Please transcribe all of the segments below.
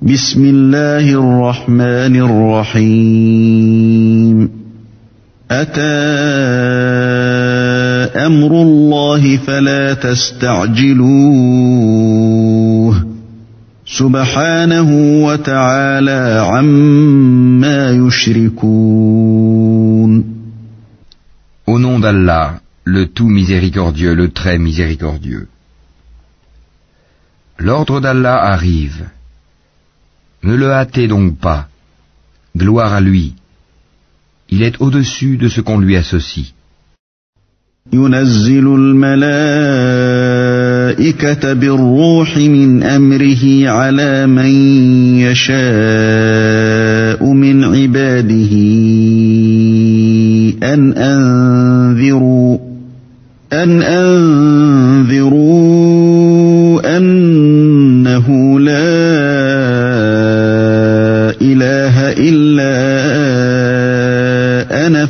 بسم الله الرحمن الرحيم أتى أمر الله فلا تستعجلوه سبحانه وتعالى عما يشركون. Au nom d'Allah, le tout miséricordieux, le très miséricordieux. L'ordre d'Allah arrive. Ne le hâtez donc pas. Gloire à lui. Il est au-dessus de ce qu'on lui associe. ينزل الملائكة بالروح من أمره على من يشاء من عباده أن أنذروا أنه لا إله إلا أنا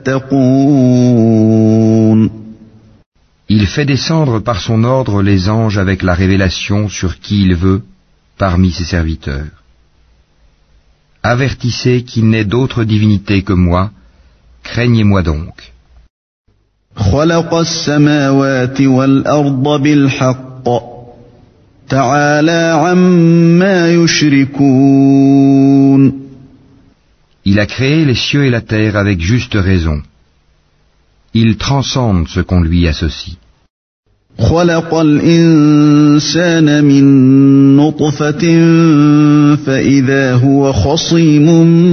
فاتقون. Il fait descendre par son ordre les anges avec la révélation sur qui il veut, parmi ses serviteurs. Avertissez qu'il n'est d'autre divinité que moi, craignez-moi donc. خلق السماوات والأرض بالحق تعالى عما يشركون. Il a créé les cieux et la terre avec juste raison. Il transcende ce qu'on lui associe. خلق الإنسان من نطفة فإذا هو خصيم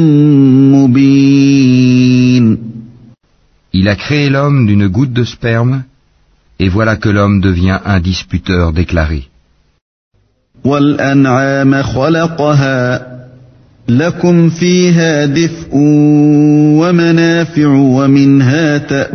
مبين. Il a créé l'homme d'une goutte de sperme, et voilà que l'homme devient un disputeur déclaré. وَالْأَنْعَامَ خَلَقَهَا لَكُمْ فِيهَا دِفْءٌ وَمَنَافِعُ وَمِنْهَا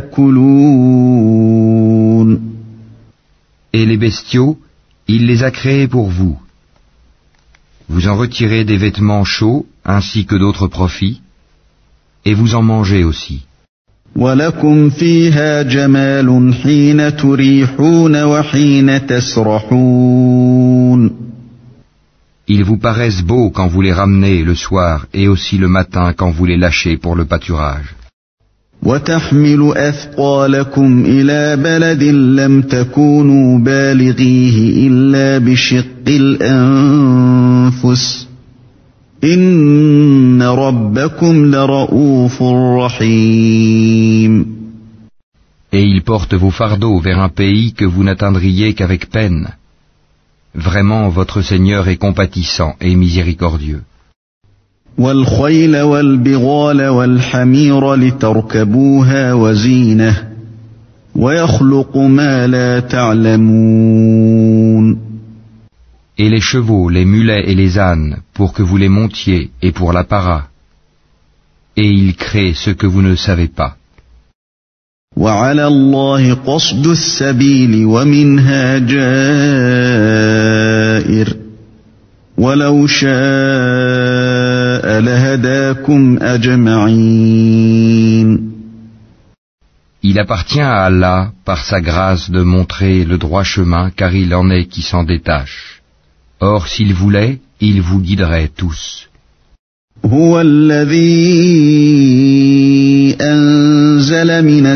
تَأْكُلُونَ. Et les bestiaux, il les a créés pour vous. Vous en retirez des vêtements chauds ainsi que d'autres profits, et vous en mangez aussi. وَلَكُمْ فِيهَا جَمَالٌ حِينَ تُرِيحُونَ وَحِينَ تَسْرَحُونَ. Ils vous paraissent beaux quand vous les ramenez le soir et aussi le matin quand vous les lâchez pour le pâturage. وَتَحْمِلُ أَثْقَالَكُمْ إِلَى بَلَدٍ لَمْ تَكُونُوا بَالِغِيهِ إِلَّا بِشِقِّ الْأَنفُسِ إِنَّ رَبَّكُمْ لَرَءُوفٌ رَحِيمٌ. Et ils portent vos fardeaux vers un pays que vous n'atteindriez qu'avec peine. Vraiment, votre Seigneur est compatissant et miséricordieux. وَالْخَيْلَ وَالْبِغَالَ وَالْحَمِيرَ لِتَرْكَبُوهَا وَزِينَةً وَيَخْلُقُ مَا لَا تَعْلَمُونَ. Et les chevaux, les mulets et les ânes, pour que vous les montiez et pour l'apparat. Et il crée ce que vous ne savez pas. وَعَلَى اللَّهِ قَصْدُ السَّبِيلِ وَمِنْهَا جَائِرٌ وَلَوْ شَاءَ لَهَدَاكُمْ أَجْمَعِينَ. Il appartient à Allah, par sa grâce, de montrer le droit chemin, car il en est qui s'en détachent. Or, s'il voulait, il vous guiderait tous. هو الذي أنزل من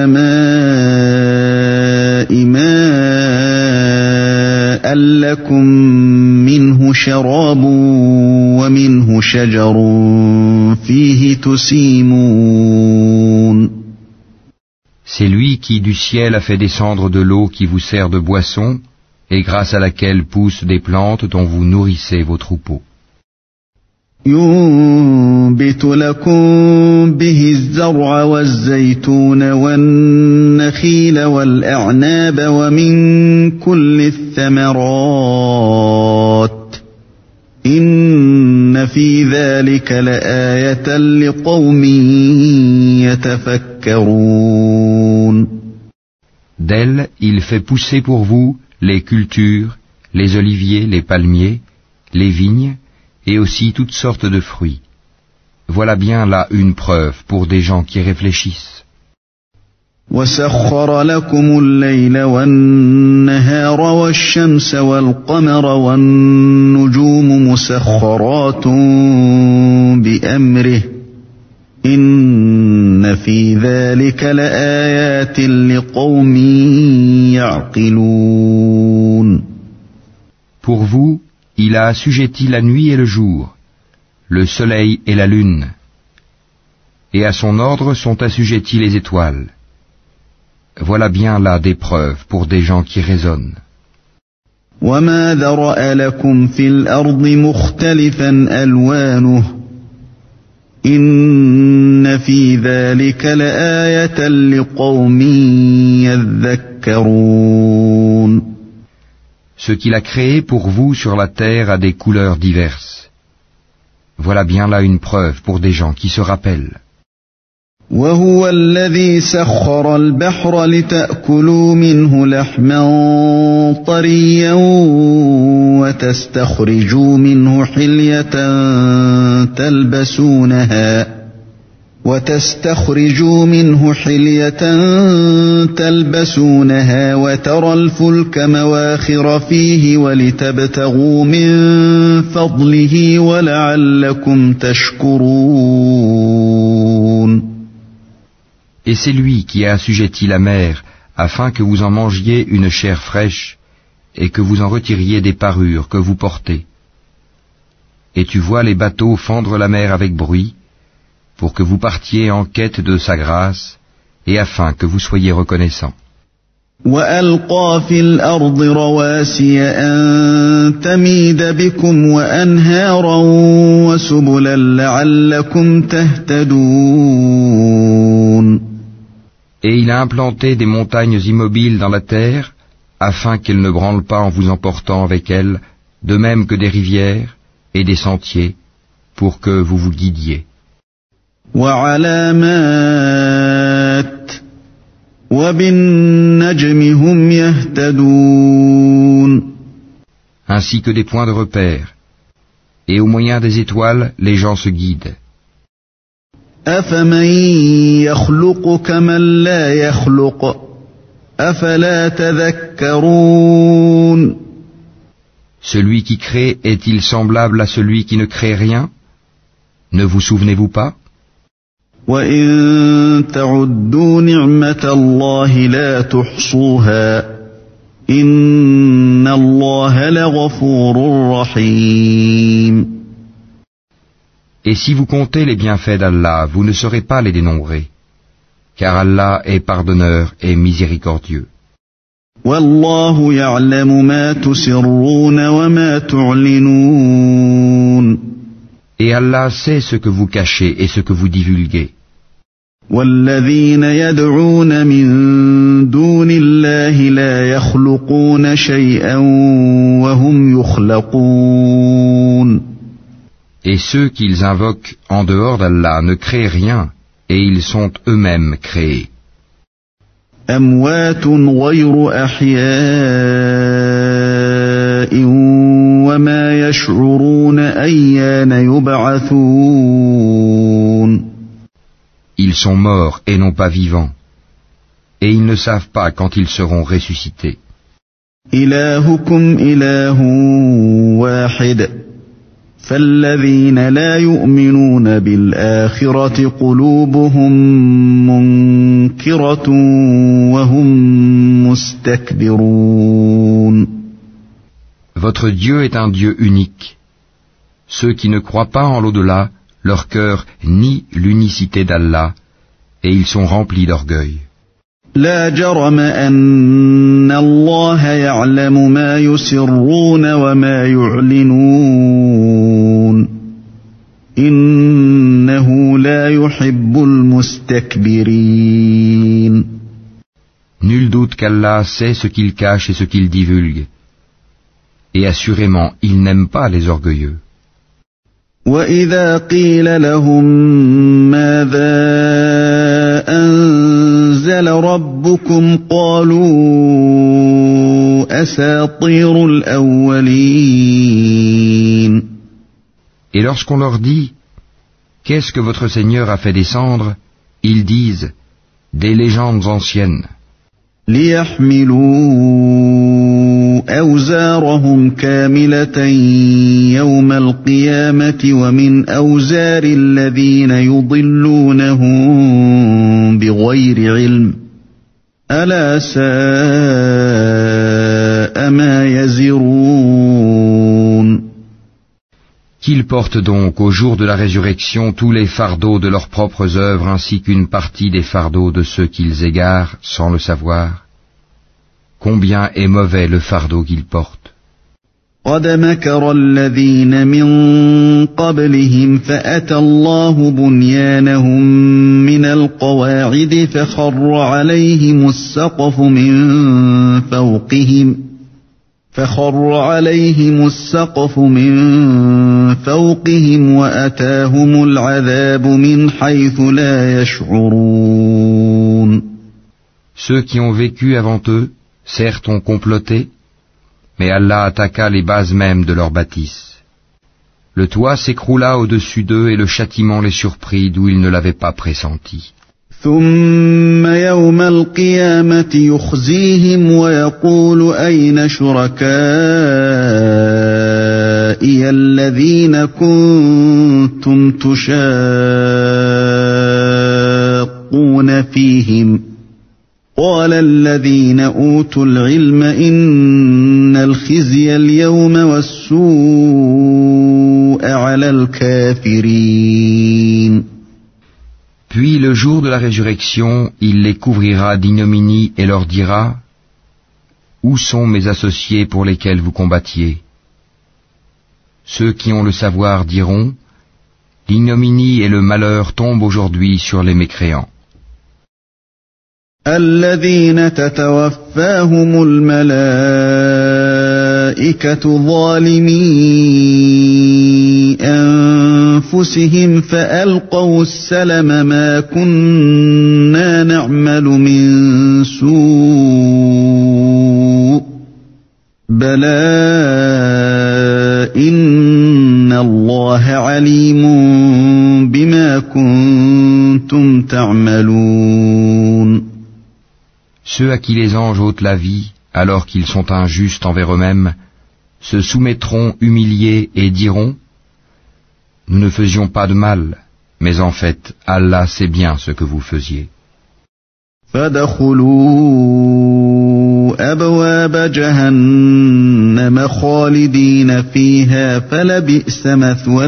السماء ماء لكم منه شراب ومنه شجر فيه تسيمون. C'est lui qui du ciel a fait descendre de l'eau qui vous sert de boisson, et grâce à laquelle poussent des plantes dont vous nourrissez vos troupeaux. ينبت لكم به الزرع والزيتون والنخيل والأعناب ومن كل الثمرات إن في ذلك لآية لقوم يتفكرون. D'elle, il fait pousser pour vous les cultures, les oliviers, les palmiers, les vignes, et aussi toutes sortes de fruits. Voilà bien là une preuve pour des gens qui réfléchissent. وسخر لكم الليل والنهار والشمس والقمر والنجوم مسخرات بأمره إن في ذلك لآيات لقوم يعقلون. Pour vous, il a assujetti la nuit et le jour, le soleil et la lune, et à son ordre sont assujetties les étoiles. Voilà bien là des preuves pour des gens qui raisonnent. وما ذرأ لكم في الأرض مختلفا ألوانه إن في ذلك لآية لقوم يذكرون. Ce qu'il a créé pour vous sur la terre a des couleurs diverses. Voilà bien là une preuve pour des gens qui se rappellent. وهو الذي سخر البحر لتأكلوا منه لحما طريا وتستخرجوا منه حلية تلبسونها وترى الفلك مواخر فيه ولتبتغوا من فضله ولعلكم تشكرون. Et c'est lui qui a assujetti la mer afin que vous en mangiez une chair fraîche et que vous en retiriez des parures que vous portez. Et tu vois les bateaux fendre la mer avec bruit pour que vous partiez en quête de sa grâce et afin que vous soyez reconnaissants. وَأَلْقَى فِي الْأَرْضِ رَوَاسِيَ أَن تَمِيدَ بِكُمْ وَأَنْهَارًا وَسُبُلًا لَعَلَّكُمْ تَهْتَدُونَ. Et il a implanté des montagnes immobiles dans la terre, afin qu'elles ne branlent pas en vous emportant avec elles, de même que des rivières et des sentiers, pour que vous vous guidiez. وَعَلَامَاتٍ وَبِالنَّجْمِ هُمْ يَهْتَدُونَ. Ainsi que des points de repère. Et au moyen des étoiles, les gens se guident. أَفَمَن يَخْلُقُ كَمَن لَّا يَخْلُقُ أَفَلَا تَذَكَّرُونَ. Celui qui crée est-il semblable à celui qui ne crée rien? Ne vous souvenez-vous pas? وَإِن تَعُدُّوا نِعْمَةَ اللَّهِ لَا تُحْصُوهَا إِنَّ اللَّهَ لَغَفُورٌ رَّحِيمٌ. Et si vous comptez les bienfaits d'Allah, vous ne saurez pas les dénombrer, car Allah est pardonneur et miséricordieux. وَاللَّهُ يَعْلَمُ مَا تُسِرُّونَ وَمَا تُعْلِنُونَ. Et Allah sait ce que vous cachez et ce que vous divulguez. وَالَّذِينَ يَدْعُونَ مِن دُونِ اللَّهِ لَا يَخْلُقُونَ شَيْئًا وَهُمْ يُخْلَقُونَ. Et ceux qu'ils invoquent en dehors d'Allah ne créent rien, et ils sont eux-mêmes créés. أَمْوَاتٌ غَيْرُ أَحْيَاءٍ وَمَا يَشْعُرُونَ أَيَّانَ يُبْعَثُونَ. Ils sont morts et non pas vivants, et ils ne savent pas quand ils seront ressuscités. إِلَٰهُكُمْ إِلَٰهٌ وَاحِدٌ فَالَّذِينَ لَا يُؤْمِنُونَ بِالْآخِرَةِ قُلُوبُهُم مُّنكِرَةٌ وَهُم مُّسْتَكْبِرُونَ. Votre Dieu est un Dieu unique. Ceux qui ne croient pas en l'au-delà, leur cœur nie l'unicité d'Allah, et ils sont remplis d'orgueil. لا جرم أن الله يعلم ما يسرون وما يعلنون إنه لا يحب المستكبرين. Nul doute qu'Allah sait ce qu'il cache et ce qu'il divulgue. Et assurément, il n'aime pas les orgueilleux. وَإِذَا قِيلَ لَهُم مَّاذَا أَنزَلَ رَبُّكُمْ قَالُوا أَسَاطِيرُ الْأَوَّلِينَ. Et lorsqu'on leur dit « Qu'est-ce que votre Seigneur a fait descendre ?» ils disent Des légendes anciennes. ليحملوا أوزارهم كاملة يوم القيامة ومن أوزار الذين يضلونهم بغير علم ألا ساء ما يزرون. Qu'ils portent donc au jour de la résurrection tous les fardeaux de leurs propres œuvres ainsi qu'une partie des fardeaux de ceux qu'ils égarent sans le savoir. Combien est mauvais le fardeau qu'ils portent. قد مكر الذين من قبلهم فأتى الله بنيانهم من القواعد فخر عليهم السقف من فوقهم وأتاهم العذاب من حيث لا يشعرون. Ceux qui ont vécu avant eux, certes ont comploté, mais Allah attaqua les bases mêmes de leur bâtisse. Le toit s'écroula au-dessus d'eux et le châtiment les surprit d'où ils ne l'avaient pas pressenti. ثم يوم القيامة يخزيهم ويقول أين شركائي الذين كنتم تشاقون فيهم قال الذين أوتوا العلم إن الخزي اليوم والسوء على الكافرين. Puis le jour de la résurrection, il les couvrira d'ignominie et leur dira : Où sont mes associés pour lesquels vous combattiez ? Ceux qui ont le savoir diront : L'ignominie et le malheur tombent aujourd'hui sur les mécréants. الذين تتوفاهم الملائكة ظالمي أنفسهم فألقوا السلم ما كنا نعمل من سوء بلى إن الله عليم بما كنتم تعملون. Ceux à qui les anges ôtent la vie, alors qu'ils sont injustes envers eux-mêmes, se soumettront humiliés et diront : Nous ne faisions pas de mal, mais en fait, Allah sait bien ce que vous faisiez. فَادْخُلُوا أَبْوَابَ جَهَنَّمَ خَالِدِينَ فِيهَا فَلَبِئْسَ مَثْوَى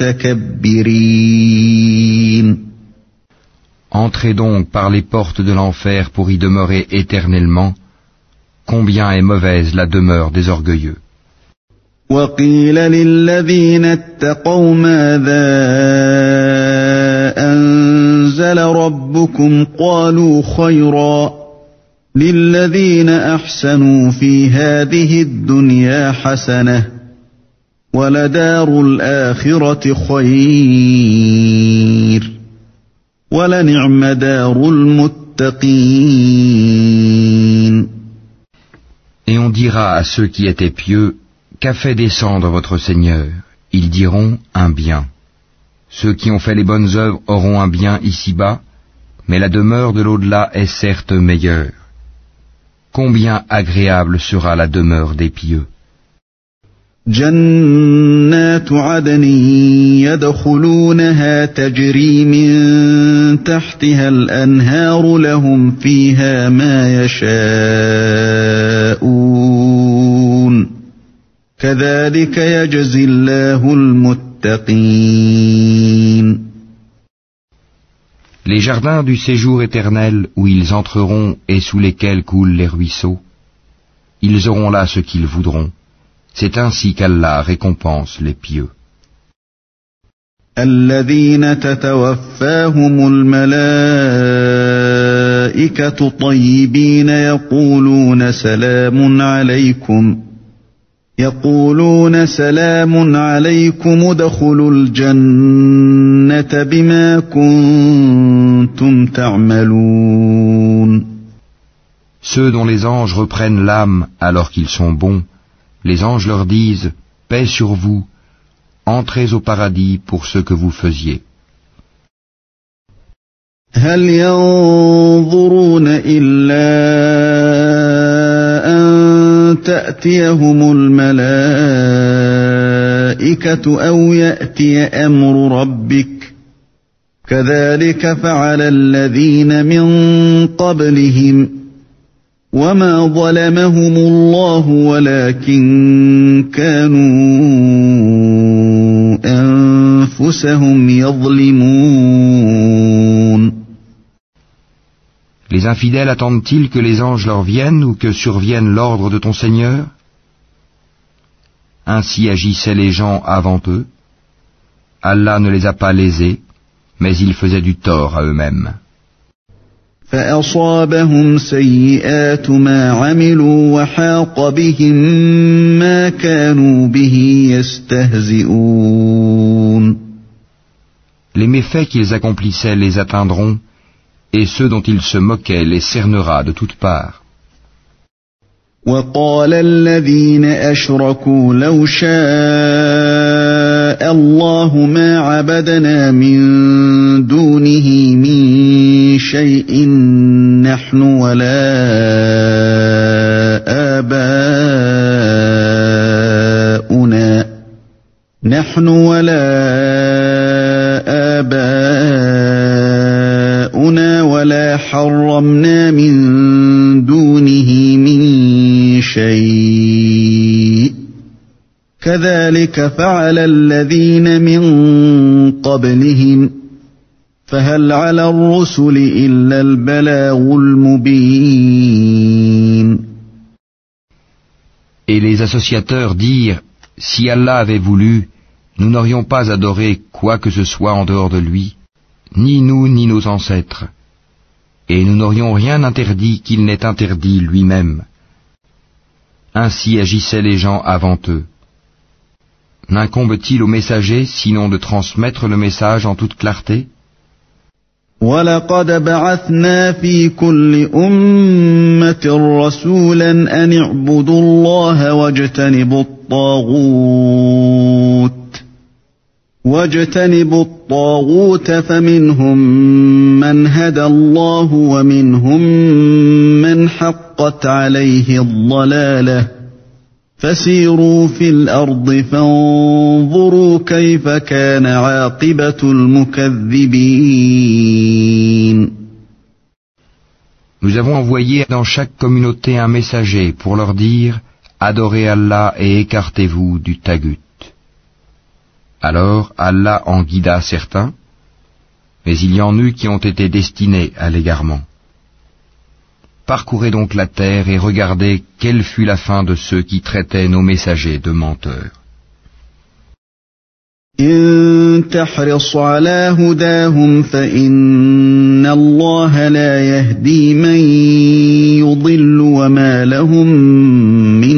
الْمُتَكَبِّرِينَ. Entrez donc par les portes de l'enfer pour y demeurer éternellement. Combien est mauvaise la demeure des orgueilleux. وَقِيلَ لِلَّذِينَ اتَّقَوْا مَاذَا أَنزَلَ رَبُّكُمْ قَالُوا خَيْرًا لِلَّذِينَ أَحْسَنُوا فِي هَذِهِ الدُّنْيَا حَسَنَةٌ وَلَدَارُ الْآخِرَةِ خَيْرٌ وَلَنِعْمَ دَارُ الْمُتَّقِينَ. Et on dira à ceux qui étaient pieux : Qu'a fait descendre votre Seigneur ? Ils diront : un bien. Ceux qui ont fait les bonnes œuvres auront un bien ici-bas, mais la demeure de l'au-delà est certes meilleure. Combien agréable sera la demeure des pieux. جنات عدن يدخلونها تجري من تحتها الأنهار لهم فيها ما يشاءون كذلك يجزي الله المتقين. Les jardins du séjour éternel où ils entreront et sous lesquels coulent les ruisseaux, ils auront là ce qu'ils voudront. C'est ainsi qu'Allah récompense les pieux. الذين تتوفاهم الملائكة طيبين يقولون سلام عليكم ادخلوا الجنة بما كنتم تعملون. Ceux dont les anges reprennent l'âme alors qu'ils sont bons, les anges leur disent : Paix sur vous, entrez au paradis pour ce que vous faisiez. هل ينظرون إلا أن تأتيهم الملائكة أو يأتي أمر ربك كذلك فعل الذين من قبلهم وما ظلمهم الله ولكن كانوا أنفسهم يظلمون. Les infidèles attendent-ils que les anges leur viennent ou que survienne l'ordre de ton Seigneur? Ainsi agissaient les gens avant eux. Allah ne les a pas lésés, mais ils faisaient du tort à eux-mêmes. فأصابهم سيئات ما عملوا وحاق بهم ما كانوا به يستهزئون. Les méfaits qu'ils accomplissaient les atteindront, et ceux dont ils se moquaient les cernera de toutes parts. وقال الذين أشركوا لو شاء الله ما عبدنا من دونه من شيء نحن ولا آباؤنا ولا حرمنا من دونه من شيء كذلك فعل الذين من قبلهم فهل على الرسل إلا البلاغ المبين. Et les associateurs dirent, si Allah avait voulu, nous n'aurions pas adoré quoi que ce soit en dehors de lui, ni nous ni nos ancêtres, et nous n'aurions rien interdit qu'il n'ait interdit lui-même. Ainsi agissaient les gens avant eux. N'incombe-t-il aux messagers sinon de transmettre le message en toute clarté? وَلَقَدْ بَعَثْنَا فِي كُلِّ أُمَّةٍ رَسُولًا أَنِ اعْبُدُوا اللَّهَ واجتنبوا الطاغوت فمنهم من هدى الله ومنهم من حقت عليه الضلالة فسيروا في الأرض فانظروا كيف كان عاقبة المكذبين. Nous avons envoyé dans chaque communauté un messager pour leur dire « Adorez Allah et écartez-vous du tagut ». Alors Allah en guida certains, mais il y en eut qui ont été destinés à l'égarement. Parcourez donc la terre et regardez quelle fut la fin de ceux qui traitaient nos messagers de menteurs. إن تحرص على هداهم فإن الله لا يهدي من يضل وما لهم من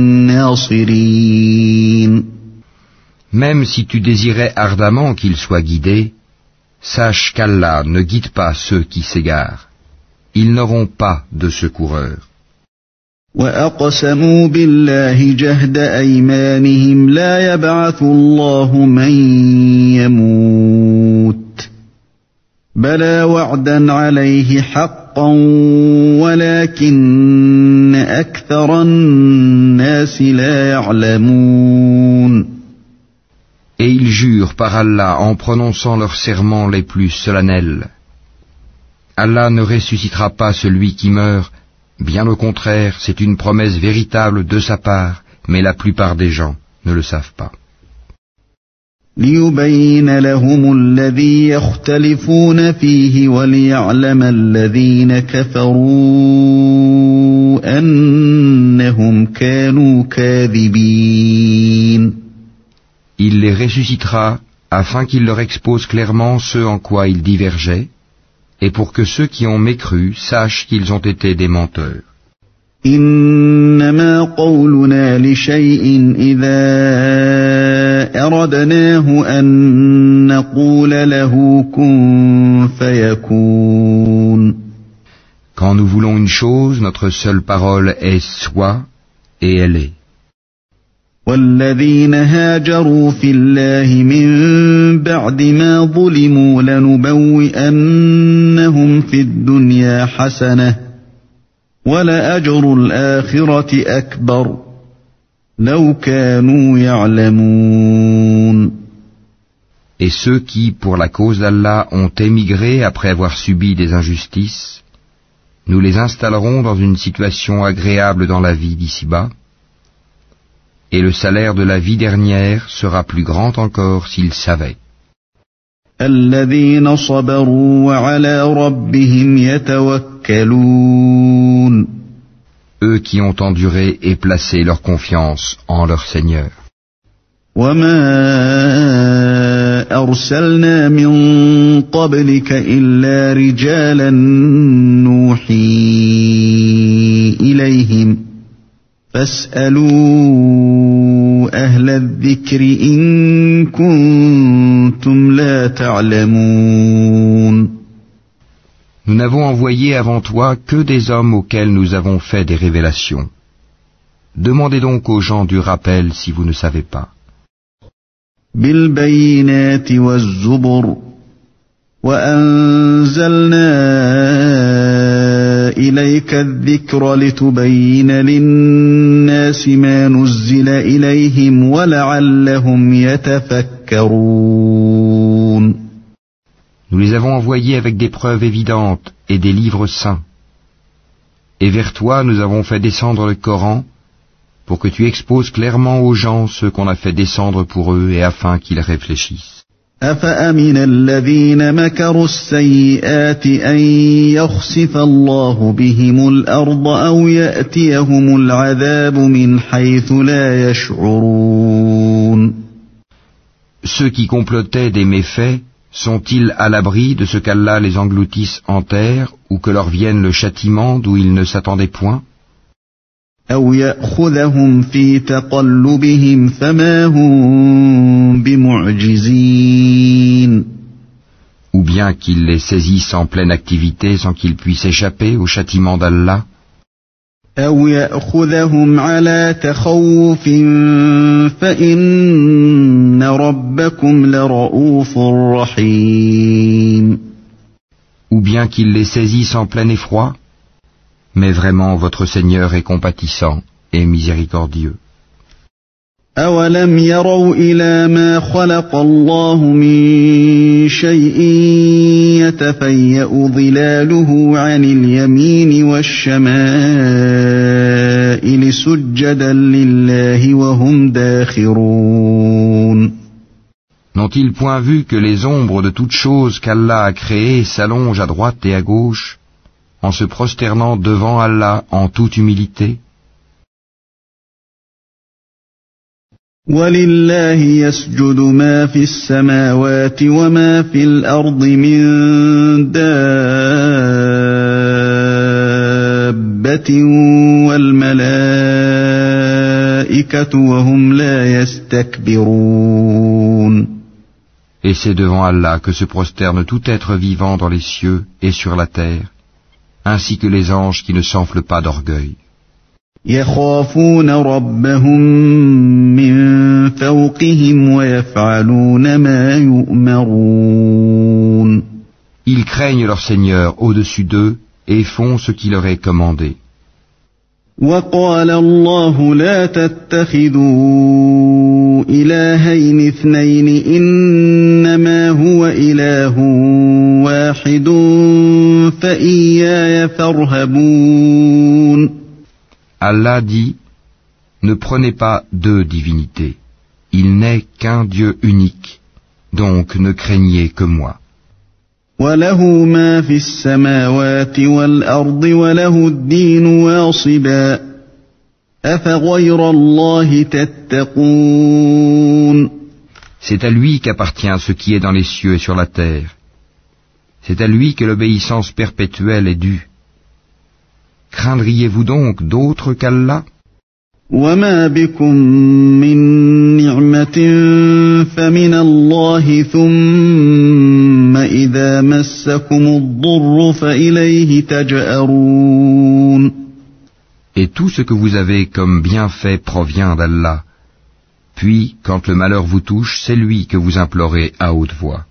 ناصرين. Même si tu désirais ardemment qu'ils soient guidés, sache qu'Allah ne guide pas ceux qui s'égarent. Ils n'auront pas de secoureurs. وَأَقْسَمُوا بِاللَّهِ جَهْدَ أَيْمَانِهِمْ لَا يَبْعَثُ اللَّهُ مَن يَمُوتُ بَلَى وَعْدًا عَلَيْهِ حَقًّا وَلَكِنَّ أَكْثَرَ النَّاسِ لَا يَعْلَمُونَ. Et ils jurent par Allah en prononçant leurs serments les plus solennels. Allah ne ressuscitera pas celui qui meurt, bien au contraire, c'est une promesse véritable de sa part, mais la plupart des gens ne le savent pas. لِيُبَيِّنَ لَهُمُ الَّذِي يَخْتَلِفُونَ فِيهِ وَلِيَعْلَمَ الَّذِينَ كَفَرُوا أَنَّهُمْ كَانُوا كَاذِبِينَ. Il les ressuscitera afin qu'il leur expose clairement ce en quoi ils divergeaient, et pour que ceux qui ont mécru sachent qu'ils ont été des menteurs. إنما قولنا لشيء إذا أردناه أن نقول له كن فيكون. Quand nous voulons une chose, notre seule parole est « sois » et elle est. والذين هاجروا في الله من بعد ما ظلموا لنبوئنهم في الدنيا حسنة ولأجر الآخرة أكبر لو كانوا يعلمون. Et ceux qui, pour la cause d'Allah, ont émigré après avoir subi des injustices, nous les installerons dans une situation agréable dans la vie d'ici-bas, et le salaire de la vie dernière sera plus grand encore s'ils savaient. الذين صبروا وعلى ربهم يتوكلون. Eux qui ont enduré et placé leur confiance en leur Seigneur. وما أرسلنا من قبلك إلا رجالا نوحي إليهم فاسألوا أهل الذكر إن كنتم لا تعلمون. Nous n'avons envoyé avant toi que des hommes auxquels nous avons fait des révélations. Demandez donc aux gens du rappel si vous ne savez pas. بالبينات والزبر وأنزلنا إليك الذكر لتبين للناس ما نزل إليهم ولعلهم يتفكرون. Nous les avons envoyés avec des preuves évidentes et des livres saints. Et vers toi nous avons fait descendre le Coran pour que tu exposes clairement aux gens ce qu'on a fait descendre pour eux et afin qu'ils réfléchissent. أفأمن الذين مكروا السيئات أن يخسف الله بهم الأرض أو يأتيهم العذاب من حيث لا يشعرون. Ceux qui complotaient des méfaits sont-ils à l'abri de ce qu'Allah les engloutisse en terre ou que leur vienne le châtiment d'où ils ne s'attendaient point? أو يأخذهم في تقلبهم فما هم بمعجزين. Ou bien qu'il les saisisse en pleine activité sans qu'ils puissent échapper au châtiment d'Allah. أو يأخذهم على تخوف فإن ربكم لرؤوف رحيم. Ou bien qu'il les saisisse en plein effroi. Mais vraiment, votre Seigneur est compatissant et miséricordieux. أولم يروا إلى ما خلق الله من شيء يتفيأ ظلاله عن اليمين والشمائل سجدا لله وهم داخرون. N'ont-ils point vu que les ombres de toutes choses qu'Allah a créées s'allongent à droite et à gauche en se prosternant devant Allah en toute humilité? وَلِلَّهِ يَسْجُدُ مَا فِي السَّمَاوَاتِ وَمَا فِي الْأَرْضِ مِن دَابَّةٍ وَالْمَلَائِكَةُ وَهُمْ لَا يَسْتَكْبِرُونَ. Et c'est devant Allah que se prosterne tout être vivant dans les cieux et sur la terre, ainsi que les anges qui ne s'enflent pas d'orgueil. يخافون ربهم من فوقهم ويفعلون ما يؤمرون. Ils craignent leur Seigneur au-dessus d'eux et font ce qui leur est commandé. وقال الله لا تتخذوا إلهين اثنين إنما هو إله واحد فإياي فارهبون. Allah dit, ne prenez pas deux divinités. Il n'est qu'un Dieu unique, donc ne craignez que moi. وله ما في السماوات والأرض وله الدين واصبا أفغير الله تتقون. C'est à lui qu'appartient ce qui est dans les cieux et sur la terre. C'est à lui que l'obéissance perpétuelle est due. Craindriez-vous donc d'autres qu'Allah? وما بكم من نعمة فمن الله ثم إذا مسكم الضر فإليه تجأرون. Et tout ce que vous avez comme bienfait provient d'Allah. Puis, quand le malheur vous touche, c'est lui que vous implorez à haute voix.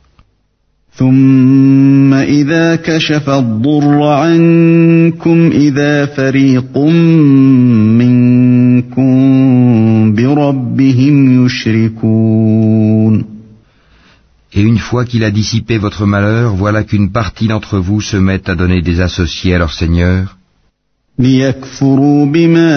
ثم إذا كشف الضر عنكم إذا فريق منكم بربهم يشركون. Et une fois qu'il a dissipé votre malheur, voilà qu'une partie d'entre vous se met à donner des associés à leur Seigneur, ليكفروا بما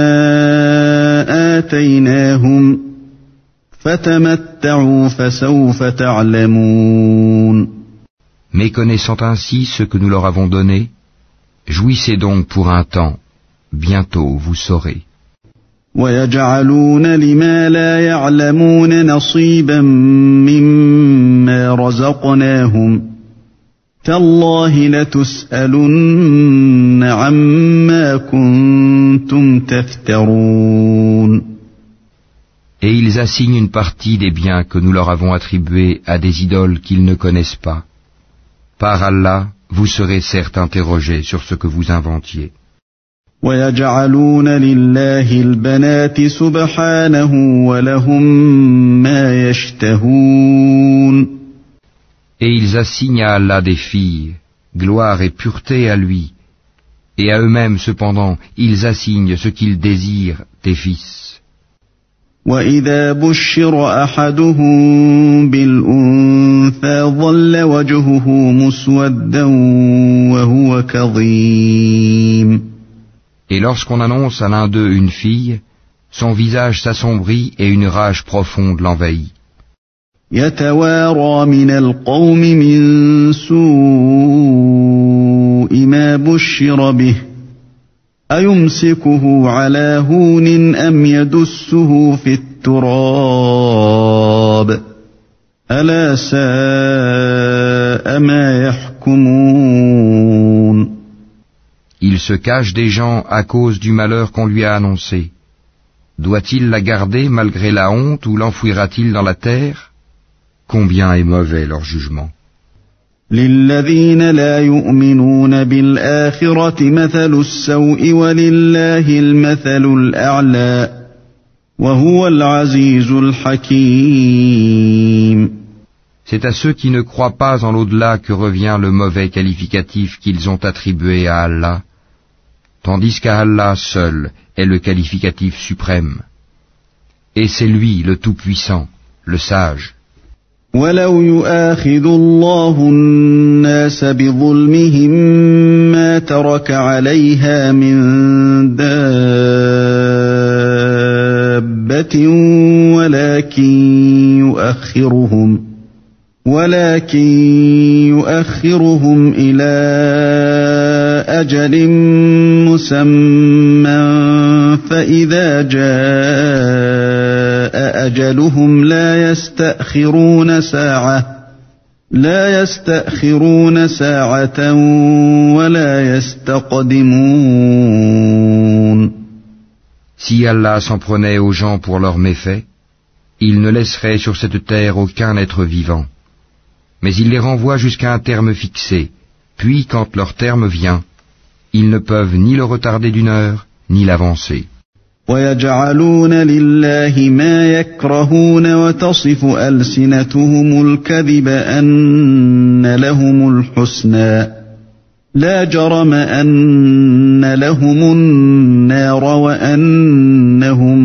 آتيناهم فتمتعوا فسوف تعلمون. méconnaissant ainsi ce que nous leur avons donné. Jouissez donc pour un temps, bientôt vous saurez. ويجعلون لما لا يعلمون نصيبا مما رزقناهم تالله لتسألن عما كنتم تفترون. Et ils assignent une partie des biens que nous leur avons attribués à des idoles qu'ils ne connaissent pas. Par Allah, vous serez certes interrogés sur ce que vous inventiez. ويجعلون لله البنات سبحانه ولهم ما يشتهون. Et ils assignent à Allah des filles, gloire et pureté à lui, et à eux-mêmes cependant, ils assignent ce qu'ils désirent des fils. وإذا بشر أحدهم بالأنثى ظل وجهه مسودا وهو كظيم. Et lorsqu'on annonce à l'un d'eux une fille, son visage s'assombrit et une rage profonde l'envahit. يتوارى من القوم من سوء ما بشر به أيمسكه على هون أم يدسه في التراب ألا ساء ما يحكمون. Il se cache des gens à cause du malheur qu'on lui a annoncé. Doit-il la garder malgré la honte ou l'enfouira-t-il dans la terre? Combien est mauvais leur jugement. للذين لا يؤمنون بالآخرة مثل السوء ولله المثل الأعلى وهو العزيز الحكيم. C'est à ceux qui ne croient pas en l'au-delà que revient le mauvais qualificatif qu'ils ont attribué à Allah, tandis qu'à Allah seul est le qualificatif suprême. Et c'est lui le Tout-Puissant, le Sage. ولو يؤاخذ الله الناس بظلمهم ما ترك عليها من دابة ولكن يؤخرهم إلى أجل مسمى فإذا جاء أجلهم لا يستأخرون ساعة ولا يستقدمون. Si Allah s'en prenait aux gens pour leurs méfaits, il ne laisserait sur cette terre aucun être vivant. Mais il les renvoie jusqu'à un terme fixé, puis quand leur terme vient, ils ne peuvent ni le retarder d'une heure, ni l'avancer. ويجعلون لله ما يكرهون وتصف ألسنتهم الكذب أن لهم الحسنى لا جرم أن لهم النار وأنهم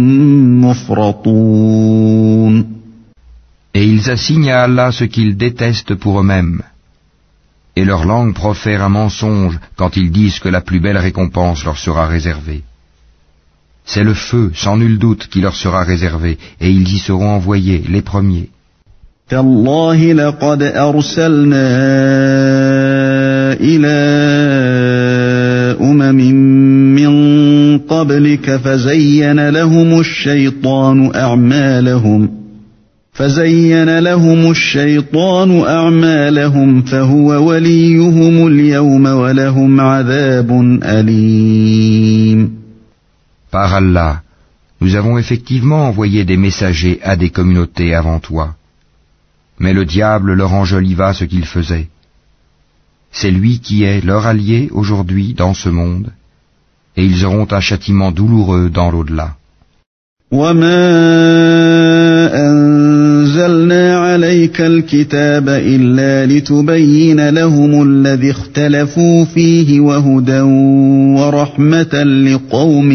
مفرطون. Et ils assignent à Allah ce qu'ils détestent pour eux-mêmes. Et leur langue profère un mensonge quand ils disent que la plus belle récompense leur sera réservée. C'est le feu, sans nul doute, qui leur sera réservé, et ils y seront envoyés, les premiers. تالله لقد أرسلنا إلى من قبلك فزين لهم الشيطان أعمالهم فهو وليهم اليوم ولهم عذاب أليم. Par Allah, nous avons effectivement envoyé des messagers à des communautés avant toi. Mais le diable leur enjoliva ce qu'il faisait. C'est lui qui est leur allié aujourd'hui dans ce monde, et ils auront un châtiment douloureux dans l'au-delà. وما أنزلنا عليك الكتاب إلا لتبين لهم الذي اختلفوا فيه وهدى ورحمة لقوم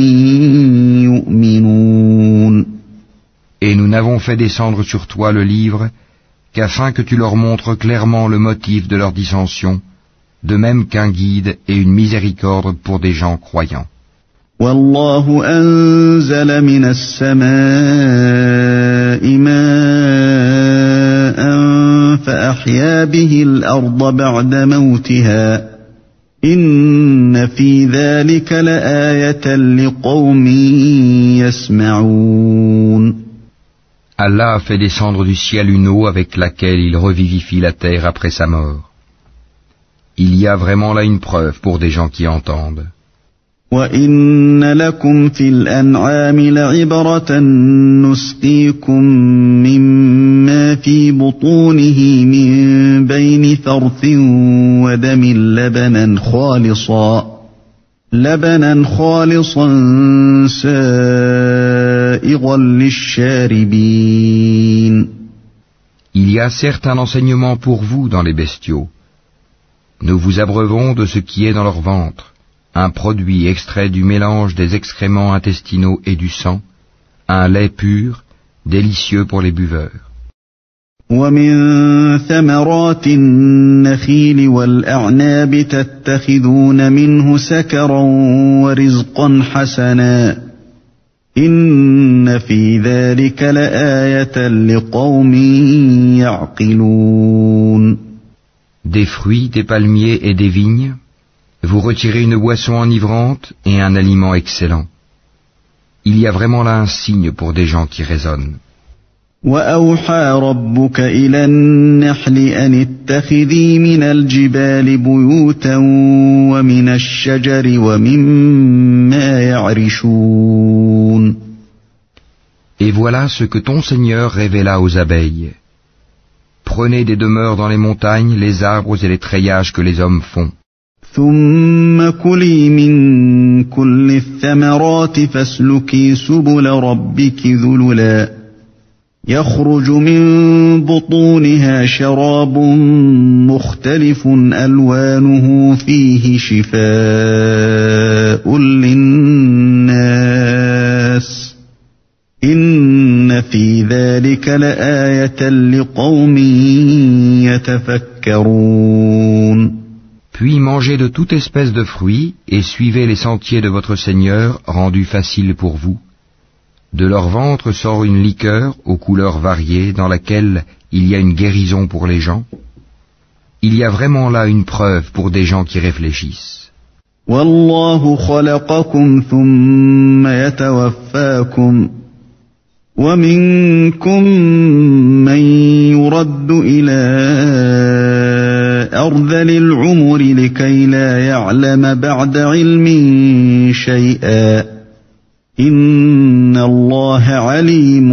يؤمنون. Et nous n'avons fait descendre sur toi le livre qu'afin que tu leur montres clairement le motif de leur dissension, de même qu'un guide et une miséricorde pour des gens croyants. والله أنزل من السماء ماء فأحيا به الأرض بعد موتها إن في ذلك لآية لقوم يسمعون. Allah a fait descendre du ciel une eau avec laquelle il revivifie la terre après sa mort. Il y a vraiment là une preuve pour des gens qui entendent. وَإِنَّ لَكُمْ فِي الْأَنْعَامِ لَعِبْرَةً نُسْقِيكُم مِّمَّا فِي بُطُونِهِ مِن بَيْنِ فَرْثٍ وَدَمٍ لَبَنًا خَالِصًا سَائِغًا لِلشَّارِبِينَ. Il y a certes un enseignement pour vous dans les bestiaux. Nous vous abreuvons de ce qui est dans leur ventre, un produit extrait du mélange des excréments intestinaux et du sang, un lait pur, délicieux pour les buveurs. وَمِن ثَمَرَاتِ النَّخِيلِ وَالْأَعْنَابِ تَتَّخِذُونَ مِنْهُ سَكَرًا وَرِزْقًا حَسَنًا إِنَّ فِي ذَلِكَ لَآيَةً لِقَوْمٍ يَعْقِلُونَ. Des fruits, des palmiers et des vignes, vous retirez une boisson enivrante et un aliment excellent. Il y a vraiment là un signe pour des gens qui raisonnent. وَأَوْحَى رَبُّكَ إِلَى النَّحْلِ أَنِ اتَّخِذِي مِنَ الْجِبَالِ بُيُوتًا وَمِنَ الشَّجَرِ وَمِمَّا يَعْرِشُونَ. Et voilà ce que ton Seigneur révéla aux abeilles. Prenez des demeures dans les montagnes, les arbres et les treillages que les hommes font. ثُمَّ كُلِي مِن كُلِّ الثَّمَرَاتِ فَاسْلُكِي سُبُلَ رَبِّكِ ذُلُلًا يَخْرُجُ مِن بُطُونِهَا شَرَابٌ مُخْتَلِفٌ أَلْوَانُهُ فِيهِ شِفَاءٌ لِلنَّاسِ إِنَّ فِي ذَلِكَ لَآيَةً لِقَوْمٍ يَتَفَكَّرُونَ. Puis mangez de toute espèce de fruits et suivez les sentiers de votre Seigneur rendus faciles pour vous. De leur ventre sort une liqueur aux couleurs variées dans laquelle il y a une guérison pour les gens. Il y a vraiment là une preuve pour des gens qui réfléchissent. وَاللَّهُ خَلَقَكُمْ ثُمَّ يَتَوَفَّاكُمْ وَمِنكُم مَّن يُرَدُّ إِلَى أَرْذَلِ الْعُمُرِ لِكَيْ لَا يَعْلَمَ بَعْدَ عِلْمٍ شَيْئًا إِنَّ اللَّهَ عَلِيمٌ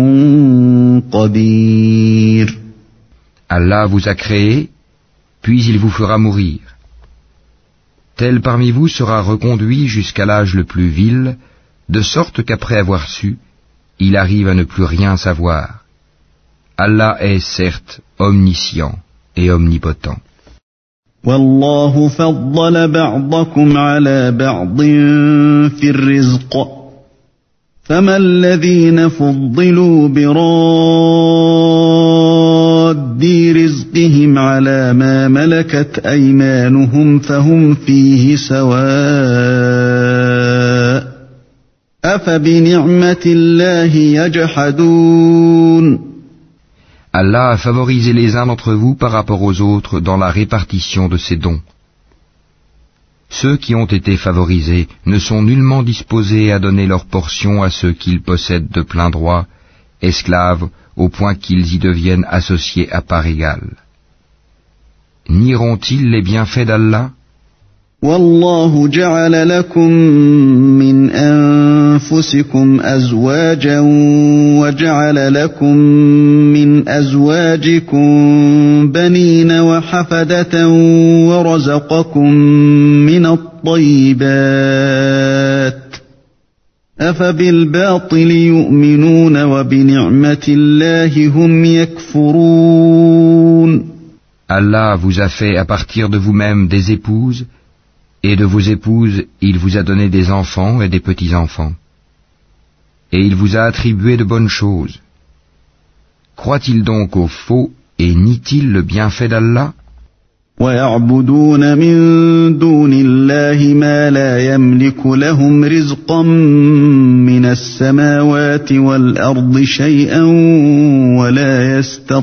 قَدِيرٌ. Allah vous a créé, puis il vous fera mourir. Tel parmi vous sera reconduit jusqu'à l'âge le plus vil, de sorte qu'après avoir su, il arrive à ne plus rien savoir. Allah est certes omniscient et omnipotent. وَاللَّهُ فَضَّلَ بَعْضَكُمْ عَلَى بَعْضٍ فِي الرِّزْقِ فَمَا الَّذِينَ فُضِّلُوا بِرَادِّي رِزْقِهِمْ عَلَى مَا مَلَكَتْ أَيْمَانُهُمْ فَهُمْ فِيهِ سَوَاءٌ أَفَبِنِعْمَةِ اللَّهِ يَجْحَدُونَ. Allah a favorisé les uns d'entre vous par rapport aux autres dans la répartition de ses dons. Ceux qui ont été favorisés ne sont nullement disposés à donner leur portion à ceux qu'ils possèdent de plein droit, esclaves, au point qu'ils y deviennent associés à part égale. Nieront-ils les bienfaits d'Allah? وَاللَّهُ جَعَلَ لَكُم مِّنْ أَنفُسِكُمْ أَزْوَاجًا وَجَعَلَ لَكُم مِّنْ أَزْوَاجِكُم بَنِينَ وَحَفَدَةً وَرَزَقَكُم مِّنَ الطَّيِّبَاتِ أفبالباطل يؤمنون وبنعمة الله هم يكفرون. Allah vous a fait à partir de vous-même des épouses, et de vos épouses il vous a donné des enfants et des petits-enfants. Et il vous a attribué de bonnes choses. Croit-il donc au faux et nie-t-il le bienfait d'Allah? ويعبدون من دون الله ما لا يملك لهم رزقا من السماوات والأرض شيئا ولا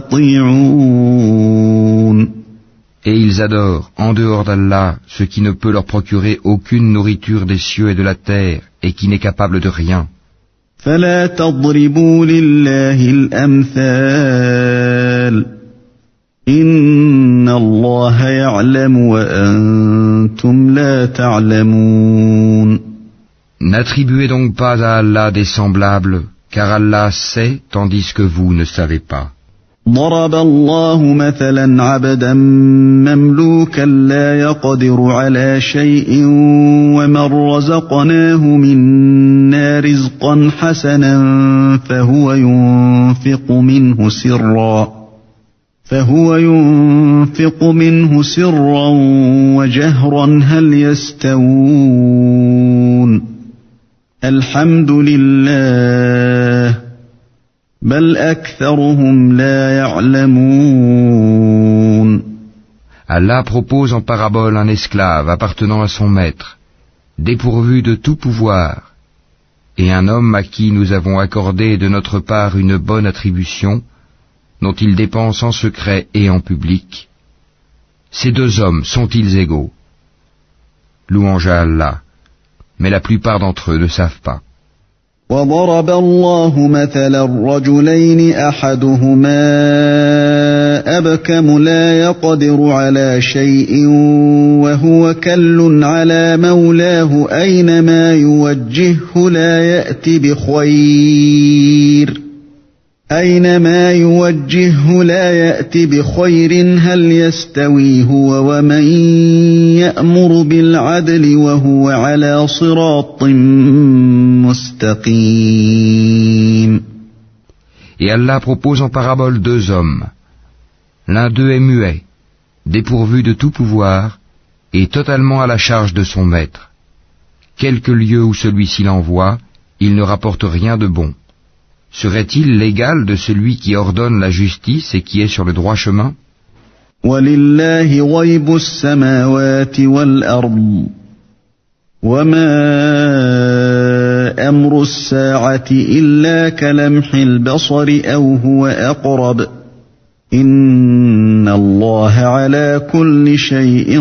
يستطيعون. Et ils adorent, en dehors d'Allah, ce qui ne peut leur procurer aucune nourriture des cieux et de la terre, et qui n'est capable de rien. فلا تضربوا لله الأمثال إن الله يعلم وأنتم لا تعلمون. N'attribuez donc pas à Allah des semblables, car Allah sait tandis que vous ne savez pas. ضرب الله مثلا عبدا مملوكا لا يقدر على شيء ومن رزقناه منا رزقا حسنا فهو ينفق منه سرا وجهرا هل يستوون الحمد لله بل أكثرهم لا يعلمون. Allah propose en parabole un esclave appartenant à son maître, dépourvu de tout pouvoir, et un homme à qui nous avons accordé de notre part une bonne attribution, dont il dépense en secret et en public. Ces deux hommes sont-ils égaux? Louange à Allah, mais la plupart d'entre eux ne savent pas. وضرب الله مثلا رجلين أحدهما أبكم لا يقدر على شيء وهو كل على مولاه أينما يوجهه لا يأتي بخير هل يستوي هو ومن يأمر بالعدل وهو على صراط مستقيم. Et Allah propose en parabole deux hommes. L'un d'eux est muet, dépourvu de tout pouvoir, et totalement à la charge de son maître. Quelque lieu où celui-ci l'envoie, il ne rapporte rien de bon. Serait-il l'égal de celui qui ordonne la justice et qui est sur le droit chemin? وَلِلَّهِ غَيْبُ السَّمَاوَاتِ وَالْأَرْضِ وَمَا أَمْرُ السَّاعَةِ إِلَّا كَلَمْحِ الْبَصَرِ أَوْ هُوَ أَقْرَبُ إِنَّ اللَّهَ عَلَى كُلِّ شَيْءٍ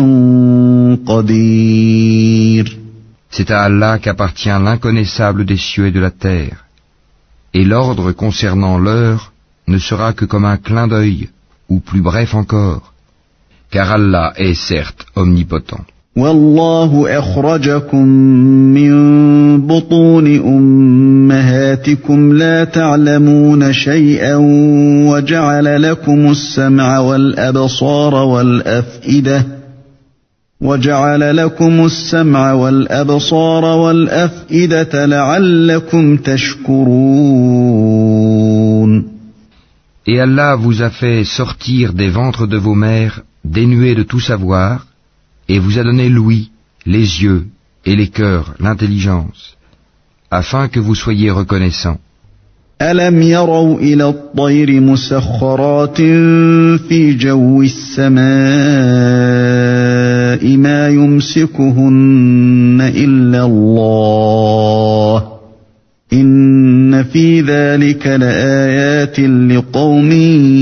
قَدِيرٌ. C'est à Allah qu'appartient l'inconnaissable des cieux et de la terre. Et l'ordre concernant l'heure ne sera que comme un clin d'œil, ou plus bref encore, car Allah est certes omnipotent. وَاللَّهُ أَخْرَجَكُم مِّن بُطُونِ أُمَّهَاتِكُمْ لَا تَعْلَمُونَ شَيْئًا وَجَعَلَ لَكُمُ السَّمْعَ وَالْأَبْصَارَ وَالْأَفْئِدَةَ لَعَلَّكُمْ تَشْكُرُونَ. Et Allah vous a fait sortir des ventres de vos mères dénués de tout savoir, et vous a donné l'ouïe, les yeux et les cœurs, l'intelligence, afin que vous soyez reconnaissants. أَلَمْ يَرَوْا إِلَى الطَّيْرِ مُسَخَّرَاتٍ فِي جَوِّ السَّمَاءِ مَا يُمْسِكُهُنَّ إِلَّا اللَّهُ إِنَّ فِي ذَلِكَ لَآيَاتٍ لِقَوْمٍ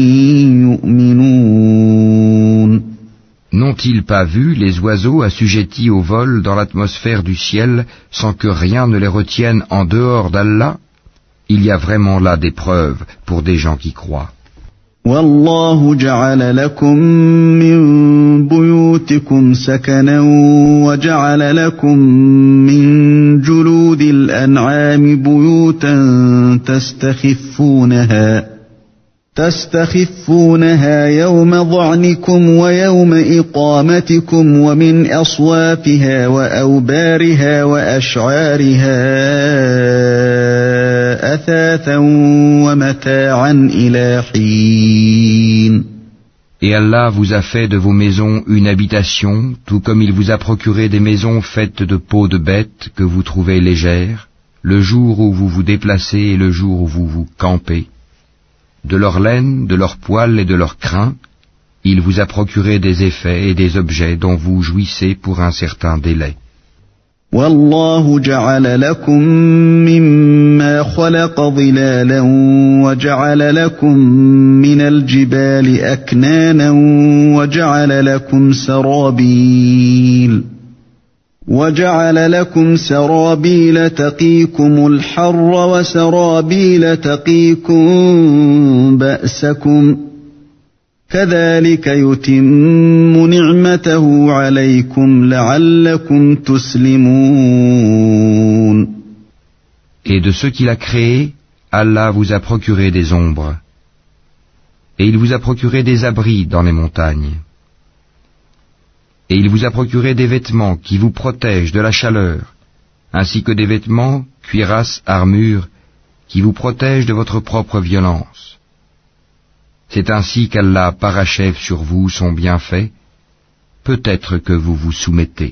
يُؤْمِنُونَ. N'ont-ils pas vu les oiseaux assujettis au vol dans l'atmosphère du ciel sans que rien ne les retienne en dehors d'Allah? Il y a vraiment là des preuves pour des gens qui croient. وَاللَّهُ جَعَلَ لَكُم مِّن بُيُوتِكُمْ سَكَنًا وَجَعَلَ لَكُم مِّن جُلُودِ الْأَنْعَامِ بُيُوتًا تستخفونها يوم ظعنكم ويوم إقامتكم ومن أصوافها وأوبارها وأشعارها أثاثا ومتاعا إلى حين. Et Allah vous a fait de vos maisons une habitation, tout comme il vous a procuré des maisons faites de peaux de bêtes que vous trouvez légères, le jour où vous vous déplacez et le jour où vous vous campez. De leur laine, de leur poil et de leur crin, il vous a procuré des effets et des objets dont vous jouissez pour un certain délai. والله جعل لكم مما خلق ظلالا وجعل لكم من الجبال أكنانا وجعل لكم سرابيل تقيكم الحر وسرابيل تقيكم بأسكم كذلك يتم نعمته عليكم لعلكم تسلمون. Et de ceux qu'il a créés, Allah vous a procuré des ombres. Et il vous a procuré des abris dans les montagnes. Et il vous a procuré des vêtements qui vous protègent de la chaleur, ainsi que des vêtements, cuirasses, armures, qui vous protègent de votre propre violence. C'est ainsi qu'Allah parachève sur vous son bienfait, peut-être que vous vous soumettez.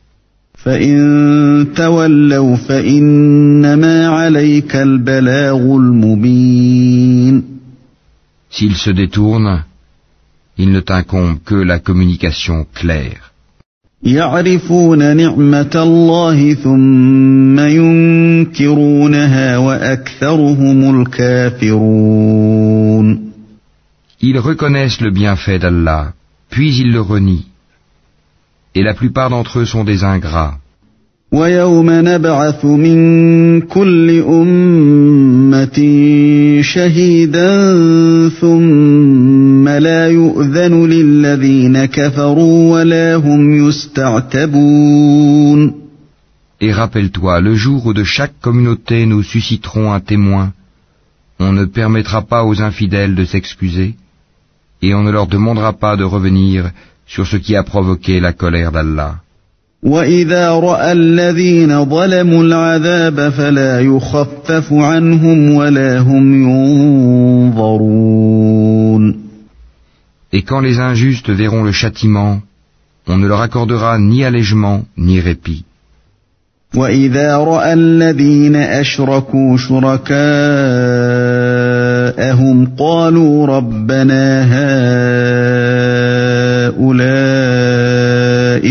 فَإِن تَوَلَّوْا فَإِنَّمَا عَلَيْكَ الْبَلَاغُ الْمُبِينُ. S'ils se détournent, il ne t'incombe que la communication claire. يَعْرِفُونَ نِعْمَةَ اللَّهِ ثُمَّ يُنكِرُونَهَا وَأَكْثَرُهُمُ الْكَافِرُونَ. Ils reconnaissent le bienfait d'Allah, puis ils le renient. Et la plupart d'entre eux sont des ingrats. وَيَوْمَ نَبْعَثُ مِنْ كُلِّ أُمَّةٍ شَهِيدًا ثُمَّ لَا يُؤْذَنُ لِلَّذِينَ كَفَرُوا وَلَا هُمْ يُسْتَعْتَبُونَ. Et rappelle-toi, le jour où de chaque communauté nous susciterons un témoin, on ne permettra pas aux infidèles de s'excuser, et on ne leur demandera pas de revenir sur ce qui a provoqué la colère d'Allah. وَإِذَا رَأَى الَّذِينَ ظَلَمُوا الْعَذَابَ فَلَا يُخَفَّفُ عَنْهُمْ وَلَا هُمْ يُنظَرُونَ. Et quand les injustes verront le châtiment, on ne leur accordera ni allègement ni répit. وَإِذَا رَأَى الَّذِينَ أَشْرَكُوا شُرَكَاءَهُمْ قَالُوا رَبَّنَا هَؤُلَاءِ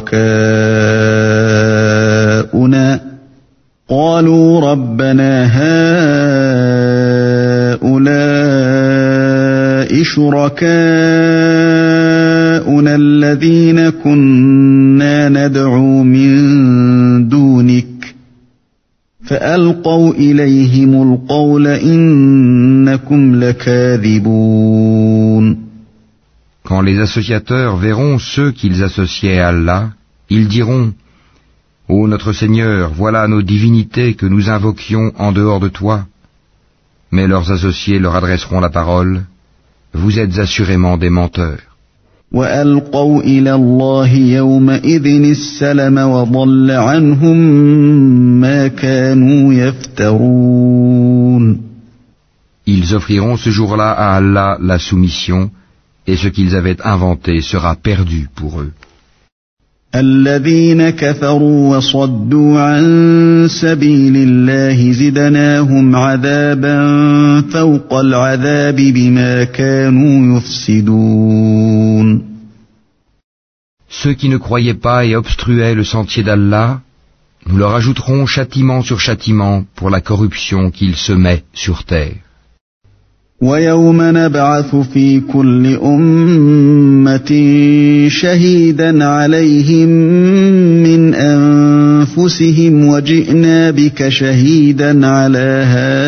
شُرَكَاؤُنَا الَّذِينَ كُنَّا نَدْعُو مِن دُونِكَ فَأَلْقَوْا إِلَيْهِمُ الْقَوْلَ إِنَّكُمْ لَكَاذِبُونَ. Quand les associateurs verront ceux qu'ils associaient à Allah, ils diront: Ô notre Seigneur, voilà nos divinités que nous invoquions en dehors de toi. Mais leurs associés leur adresseront la parole: Vous êtes assurément des menteurs. وَأَلْقَوْا إِلَى اللَّهِ يَوْمَئِذٍ السَّلَمَ وَضَلَّ عَنْهُمْ مَا كَانُوا يَفْتَرُونَ. Ils offriront ce jour-là à Allah la soumission, et ce qu'ils avaient inventé sera perdu pour eux. الَّذِينَ كَفَرُوا وَصَدُّوا عَن سَبِيلِ اللَّهِ زِدْنَاهُمْ عَذَابًا فَوْقَ الْعَذَابِ بِمَا كَانُوا يُفْسِدُونَ. Ceux qui ne croyaient pas et obstruaient le sentier d'Allah, nous leur ajouterons châtiment sur châtiment pour la corruption qu'ils semaient sur terre. وَيَوْمَ نَبْعَثُ فِي كُلِّ أُمَّةٍ شَهِيدًا عَلَيْهِمْ مِنْ أَنفُسِهِمْ وَجِئْنَا بِكَ شَهِيدًا عَلَى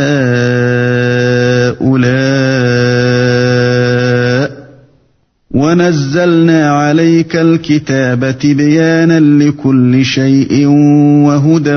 هَؤُلَاءِ وَنَزَّلْنَا عَلَيْكَ الْكِتَابَ تِبْيَانًا لِكُلِّ شَيْءٍ وَهُدًى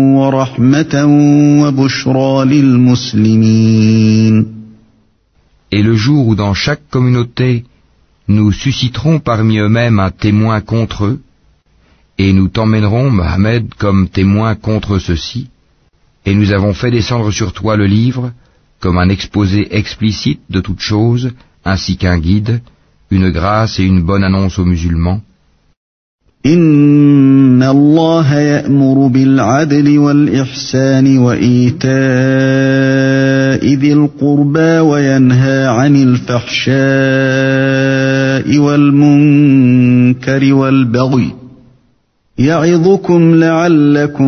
وَرَحْمَةً وَبُشْرَى لِلْمُسْلِمِينَ. Et le jour où dans chaque communauté, nous susciterons parmi eux-mêmes un témoin contre eux, et nous t'emmènerons, Mohammed, comme témoin contre ceux-ci, et nous avons fait descendre sur toi le livre, comme un exposé explicite de toutes choses, ainsi qu'un guide, une grâce et une bonne annonce aux musulmans. Inna Allah ya'muru bil 'adli wal ihsani wa ita'i dhil qurba wa yanha 'anil fahsha'i wal munkari wal baghi ya'idhukum la'allakum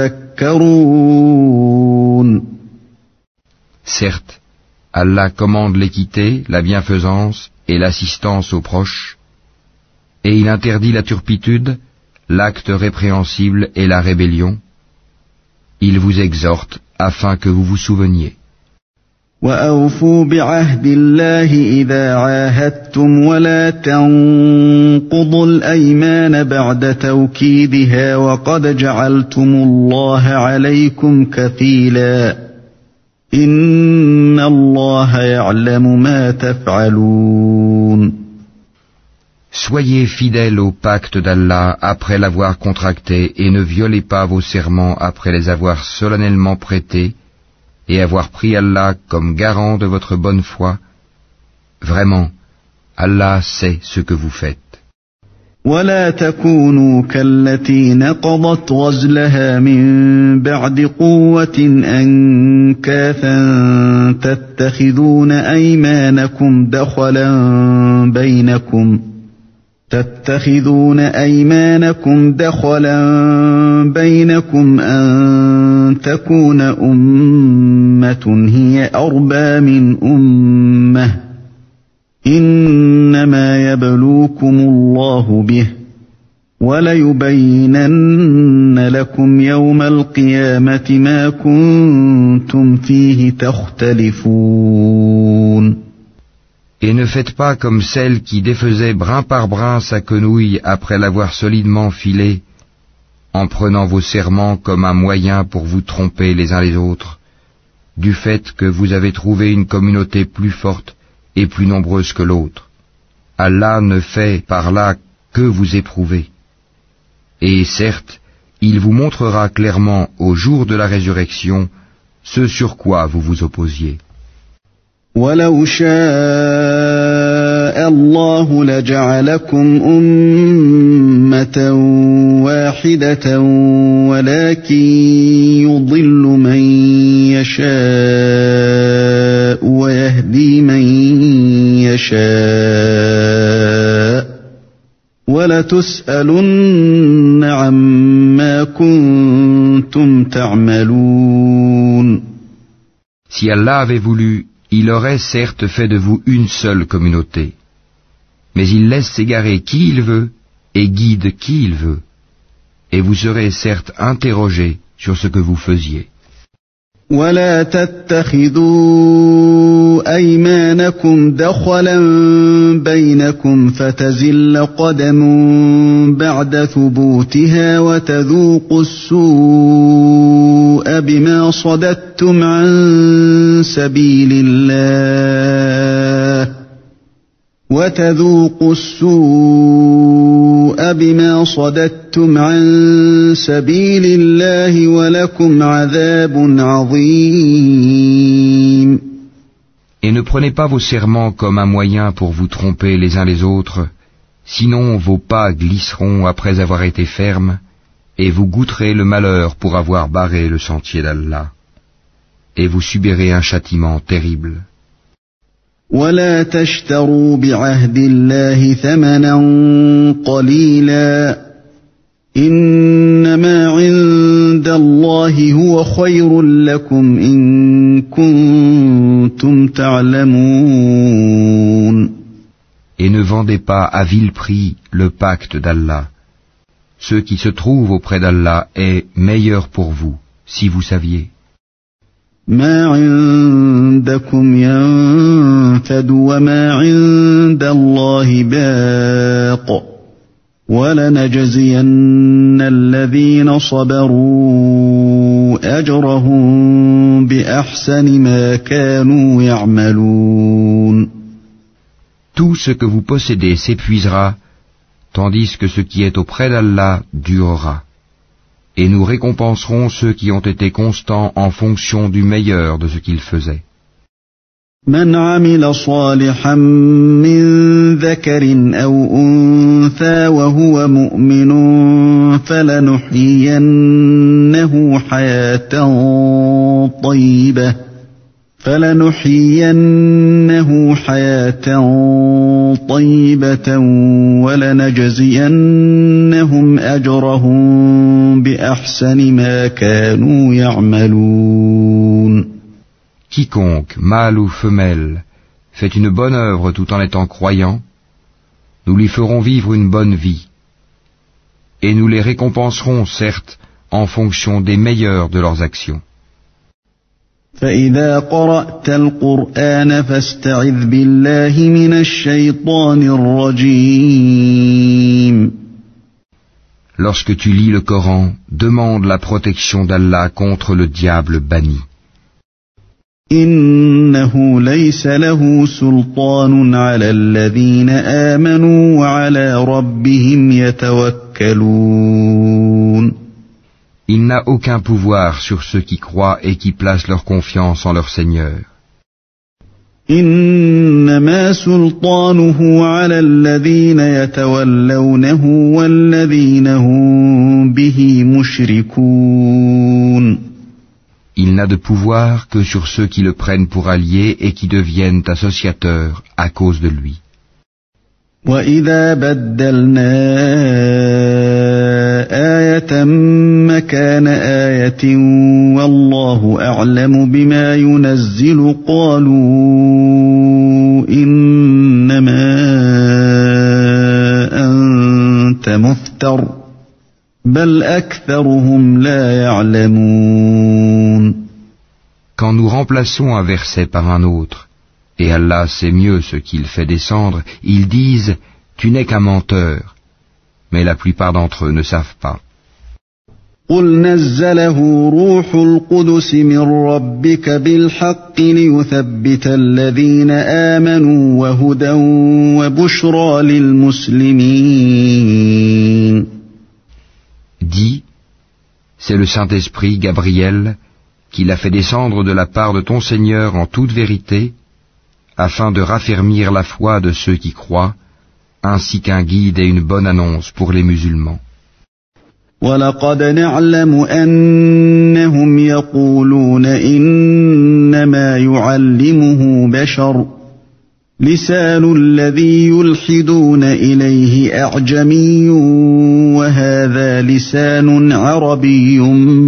tadhakkarun. Certes, Allah commande l'équité, la bienfaisance et l'assistance aux proches, et il interdit la turpitude, l'acte répréhensible et la rébellion. Il vous exhorte afin que vous vous souveniez. وَأَوْفُوا بِعَهْدِ اللَّهِ إِذَا عَاهَدتُّمْ وَلَا تَنقُضُوا الْأَيْمَانَ بَعْدَ تَوْكِيدِهَا وَقَدْ جَعَلْتُمُ اللَّهَ عَلَيْكُمْ كَفِيلًا إِنَّ اللَّهَ يَعْلَمُ مَا تَفْعَلُونَ. Soyez fidèles au pacte d'Allah après l'avoir contracté et ne violez pas vos serments après les avoir solennellement prêtés et avoir pris Allah comme garant de votre bonne foi. Vraiment, Allah sait ce que vous faites. ولا تكونوا كالتي نقضت غزلها من بعد قوة أنكاثا تتخذون أيمانكم دخلا بينكم أن تكون أمة هي أربى من أمة إنما يبلوكم الله به وَلَيُبَيِّنَنَّ لَكُمْ يَوْمَ الْقِيَامَةِ مَا كُنتُمْ فِيهِ تَخْتَلِفُونَ. Et ne faites pas comme celle qui défaisait brin par brin sa quenouille après l'avoir solidement filée, en prenant vos serments comme un moyen pour vous tromper les uns les autres, du fait que vous avez trouvé une communauté plus forte et plus nombreuse que l'autre. Allah ne fait par là que vous éprouver. Et certes, il vous montrera clairement au jour de la résurrection ce sur quoi vous vous opposiez. وَلَوْ شَاءَ اللَّهُ لَجَعَلَكُمْ أُمَّةً وَاحِدَةً وَلَكِنْ يُضِلُّ مَنْ يَشَاءُ وَيَهْدِي مَنْ يَشَاءُ وَلَتُسْأَلُنَّ عَمَّا كُنْتُمْ تَعْمَلُونَ. Si Allah avait voulu, il aurait certes fait de vous une seule communauté. Mais il laisse s'égarer qui il veut et guide qui il veut. Et vous serez certes interrogés sur ce que vous faisiez. وَلَا تَتَّخِذُوا أَيْمَانَكُمْ دَخَلًا بَيْنَكُمْ فَتَزِلَّ قَدَمٌ بَعْدَ ثُبُوتِهَا وَتَذُوقُوا السُّوءَ بِمَا صَدَدتُّمْ عَن سَبِيلِ اللَّهِ وَلَكُمْ عَذَابٌ عَظِيمٌ. Et ne prenez pas vos serments comme un moyen pour vous tromper les uns les autres, sinon vos pas glisseront après avoir été fermes, et vous goûterez le malheur pour avoir barré le sentier d'Allah. Et vous subirez un châtiment terrible. وَلَا تَشْتَرُوا بِعَهْدِ اللَّهِ ثَمَنًا قَلِيلًا إِنَّمَا عِندَ اللَّهِ هُوَ خَيْرٌ لَكُمْ إِن كُنتُمْ تَعْلَمُونَ. Et ne vendez pas à vil prix le pacte d'Allah. Ce qui se trouve auprès d'Allah est meilleur pour vous, si vous saviez. مَا عِندَكُمْ يَنفَدُ وَمَا عِندَ اللَّهِ بَاقٍ وَلَنَجْزِيَنَّ الَّذِينَ صَبَرُوا أَجْرَهُم بِأَحْسَنِ مَا كَانُوا يَعْمَلُونَ. Tout ce que vous possédez s'épuisera, tandis que ce qui est auprès d'Allah durera. Et nous récompenserons ceux qui ont été constants en fonction du meilleur de ce qu'ils faisaient. من عمل صالحا من ذكر أو أنثى وهو مؤمن فلنحيينه حياة طيبة ولنجزينهم أجرهم بأحسن ما كانوا يعملون. Quiconque, mâle ou femelle, fait une bonne œuvre tout en étant croyant, nous lui ferons vivre une bonne vie, et nous les récompenserons, certes, en fonction des meilleurs de leurs actions. فإذا قرأت القرآن فاستعذ بالله من الشيطان الرجيم. Lorsque tu lis le Coran, demande la protection d'Allah contre le diable banni. إنه ليس له سلطان على الذين آمنوا وعلى ربهم يتوكلون. Il n'a aucun pouvoir sur ceux qui croient et qui placent leur confiance en leur Seigneur. إنما سلطانه على الذين يتولونه والذين هم به مشركون. Il n'a de pouvoir que sur ceux qui le prennent pour allié et qui deviennent associateurs à cause de lui. وَإِذَا بَدَّلْنَا آيَةً مَكَانَ آيَةٍ وَاللَّهُ أَعْلَمُ بِمَا يُنَزِّلُ قَالُوا إِنَّمَا أَنْتَ مُفْتَرٍ بَلْ أَكْثَرُهُمْ لَا يَعْلَمُونَ. Quand nous remplaçons un verset par un autre, et Allah sait mieux ce qu'il fait descendre, ils disent « Tu n'es qu'un menteur », mais la plupart d'entre eux ne savent pas. قُلْ نَزَّلَهُ رُوحُ الْقُدُسِ مِنْ رَبِّكَ بِالْحَقِّ لِيُثَبِّتَ الَّذِينَ آمَنُوا وَهُدًى وَبُشْرَى لِلْمُسْلِمِينَ. Dis, c'est le Saint-Esprit, Gabriel, qui l'a fait descendre de la part de ton Seigneur en toute vérité, afin de raffermir la foi de ceux qui croient, ainsi qu'un guide et une bonne annonce pour les musulmans. وَلَقَدْ نَعْلَمُ أَنَّهُمْ يَقُولُونَ إِنَّمَا يُعَلِّمُهُ بَشَرٌ لِسَانُ الَّذِي يُلْحِدُونَ إِلَيْهِ أَعْجَمِيٌّ وَهَذَا لِسَانٌ عَرَبِيٌّ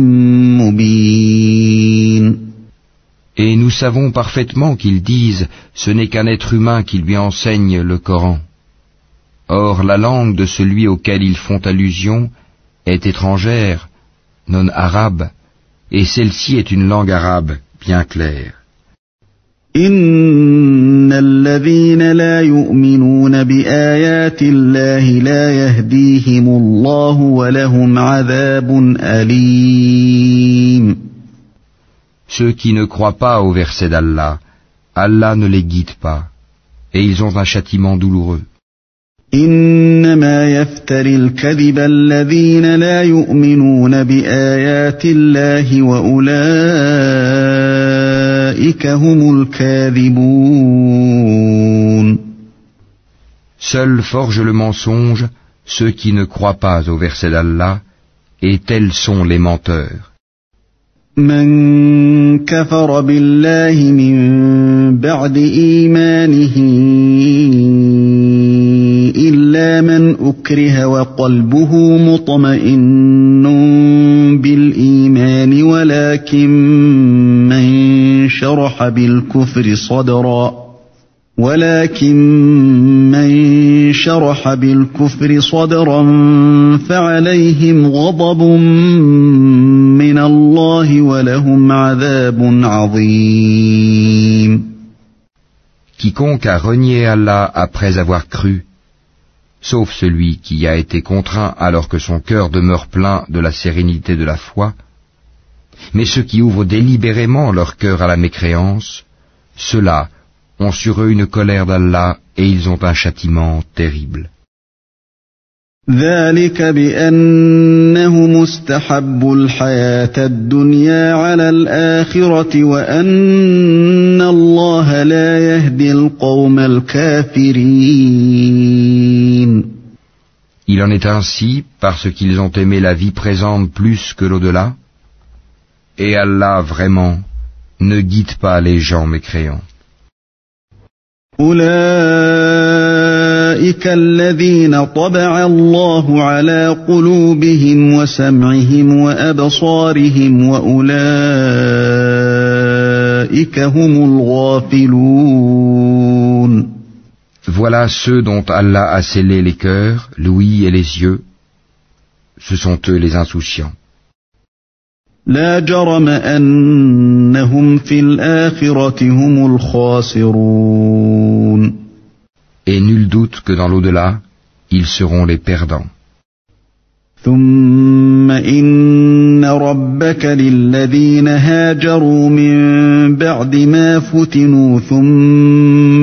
مُبِينٌ. Et nous savons parfaitement qu'ils disent « Ce n'est qu'un être humain qui lui enseigne le Coran ». Or, la langue de celui auquel ils font allusion est étrangère, non arabe, et celle-ci est une langue arabe bien claire. إِنَّ الَّذِينَ لَا يُؤْمِنُونَ بِآيَاتِ اللَّهِ لَا يَهْدِيهِمُ اللَّهُ وَلَهُمْ عَذَابٌ أَلِيمٌ. Ceux qui ne croient pas au verset d'Allah, Allah ne les guide pas, et ils ont un châtiment douloureux. إِنَّمَا يَفْتَرِي الْكَذِبَ الَّذِينَ لَا يُؤْمِنُونَ بِآيَاتِ اللَّهِ وَأُولَئِكَ هُمُ الْكَاذِبُونَ. Seuls forgent le mensonge ceux qui ne croient pas au verset d'Allah, et tels sont les menteurs. من كفر بالله من بعد إيمانه إلا من أكره وقلبه مطمئن بالإيمان ولكن من شرح بالكفر صدرا فعليهم غضب من الله ولهم عذاب عظيم. Quiconque a renié Allah après avoir cru, sauf celui qui a été contraint alors que son cœur demeure plein de la sérénité de la foi, mais ceux qui ouvrent délibérément leur cœur à la mécréance, ceux-là ont sur eux une colère d'Allah et ils ont un châtiment terrible. ذلك بأنهم استحبوا الحياة الدنيا على الآخرة وأن الله لا يهدي القوم الكافرين. Il en est ainsi parce qu'ils ont aimé la vie présente plus que l'au-delà, et Allah vraiment ne guide pas les gens mécréants. أولئك الذين طبع الله على قلوبهم وسمعهم وأبصارهم وأولئك هم الغافلون. Voilà ceux dont Allah a scellé les cœurs, l'ouïe et les yeux. Ce sont eux les insouciants. لا جرم أنهم في الآخرة هم الخاسرون. Et nul doute que dans l'au-delà, ils seront les perdants. ثم إن ربك للذين هاجروا من بعد ما فتنوا ثم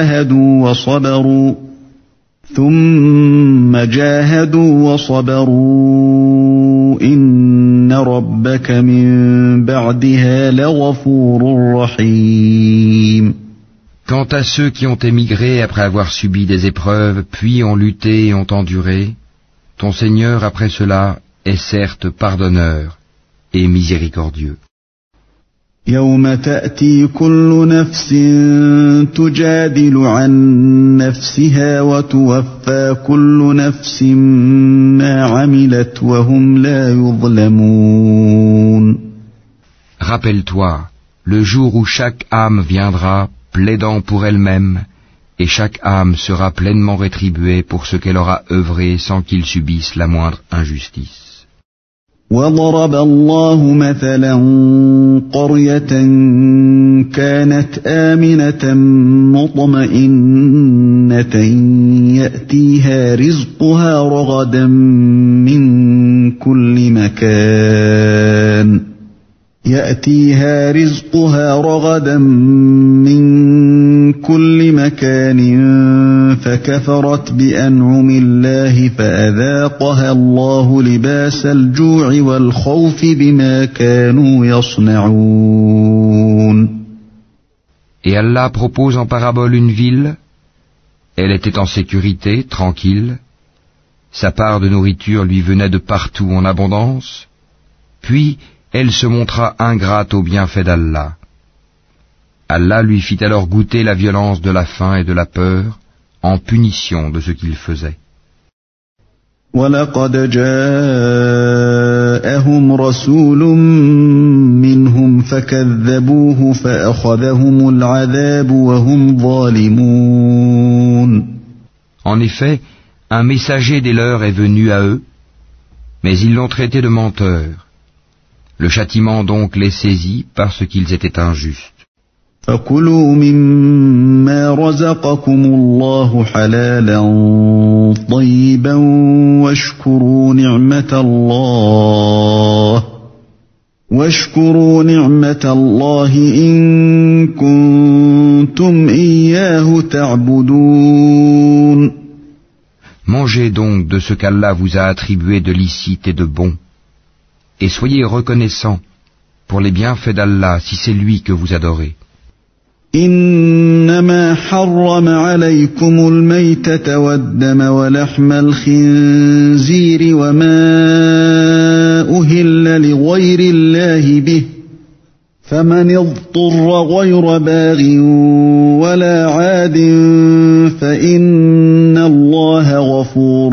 جاهدوا وصبروا إن ربك من بعدها لغفور رحيم. Quant à ceux qui ont émigré après avoir subi des épreuves, puis ont lutté et ont enduré, ton Seigneur après cela est certes pardonneur et miséricordieux. يوم تأتي كل نفس تجادل عن نفسها وتوفى كل نفس ما عملت وهم لا يظلمون. Rappelle-toi, le jour où chaque âme viendra plaidant pour elle-même, et chaque âme sera pleinement rétribuée pour ce qu'elle aura œuvré sans qu'il subisse la moindre injustice. وضرب الله مثلا قرية كانت آمنة مطمئنة يأتيها رزقها رغدا من كل مكان فكفرت بأنعم الله فأذاقها الله لباس الجوع والخوف بما كانوا يصنعون. Et Allah propose en parabole une ville. Elle était en sécurité, tranquille. Sa part de nourriture lui venait de partout en abondance. Puis elle se montra ingrate aux bienfaits d'Allah. Allah lui fit alors goûter la violence de la faim et de la peur, en punition de ce qu'il faisait. وَلَقَدْ جَاءَهُمْ رَسُولٌ مِّنْهُمْ فَكَذَّبُوهُ فَأَخَذَهُمُ الْعَذَابُ وَهُمْ ظَالِمُونَ. En effet, un messager des leurs est venu à eux, mais ils l'ont traité de menteur. Le châtiment donc les saisit parce qu'ils étaient injustes. فَكُلُوا مِمَّا رَزَقَكُمُ اللَّهُ حَلَالًا طَيِّبًا وَاشْكُرُوا نِعْمَةَ اللَّهِ إِن كُنتُمْ إِيَّاهُ تَعْبُدُونَ. Mangez donc de ce qu'Allah vous a attribué de licite et de bon, et soyez reconnaissants pour les bienfaits d'Allah si c'est lui que vous adorez. إنما حرم عليكم الميتة والدم ولحم الخنزير وما أهل لغير الله به فمن اضطر غير باغ ولا عاد فإن الله غفور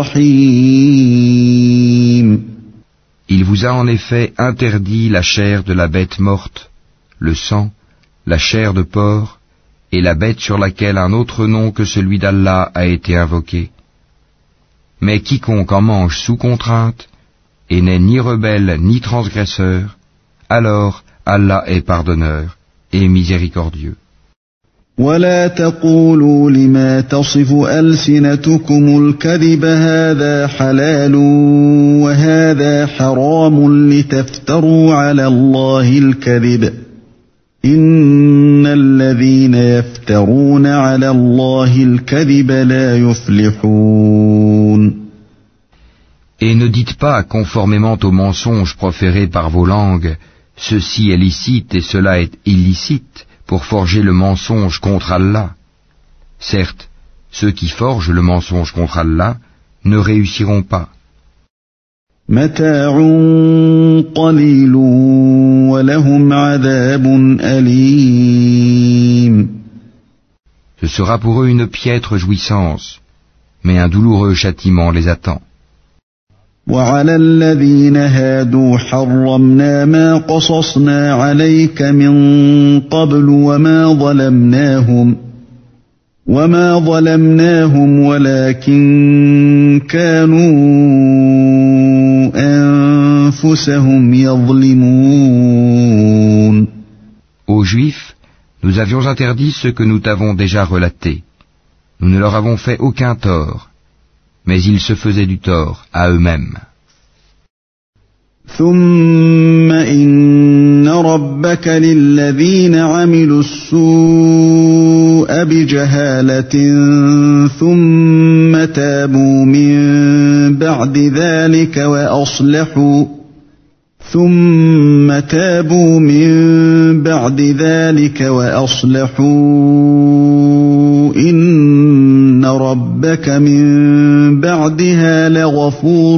رحيم. Il vous a en effet interdit la chair de la bête morte, le sang, la chair de porc et la bête sur laquelle un autre nom que celui d'Allah a été invoqué. Mais quiconque en mange sous contrainte et n'est ni rebelle ni transgresseur, alors Allah est pardonneur et miséricordieux. ولا تقولوا لما تصف ألسنتكم الكذب هذا حلال وهذا حرام لتفتروا على الله الكذب إن الذين يفترون على الله الكذب لا يفلحون. Et ne dites pas, conformément aux mensonges proférés par vos langues, ceci est licite et cela est illicite, pour forger le mensonge contre Allah. Certes, ceux qui forgent le mensonge contre Allah ne réussiront pas. متاع قليل ولهم عذاب أليم. Ce sera pour eux une piètre jouissance, mais un douloureux châtiment les attend. وعلى الذين هادوا حرمنا ما قصصنا عليك من قبل وما ظلمناهم ولكن كانوا أنفسهم يظلمون. Aux Juifs, nous avions interdit ce que nous t'avons déjà relaté. Nous ne leur avons fait aucun tort, mais ils se faisaient du tort à eux-mêmes. ثم إن ربك للذين عملوا السوء بجهالة ثم تابوا من بعد ذلك وأصلحوا إن ربك من بعدها لغفور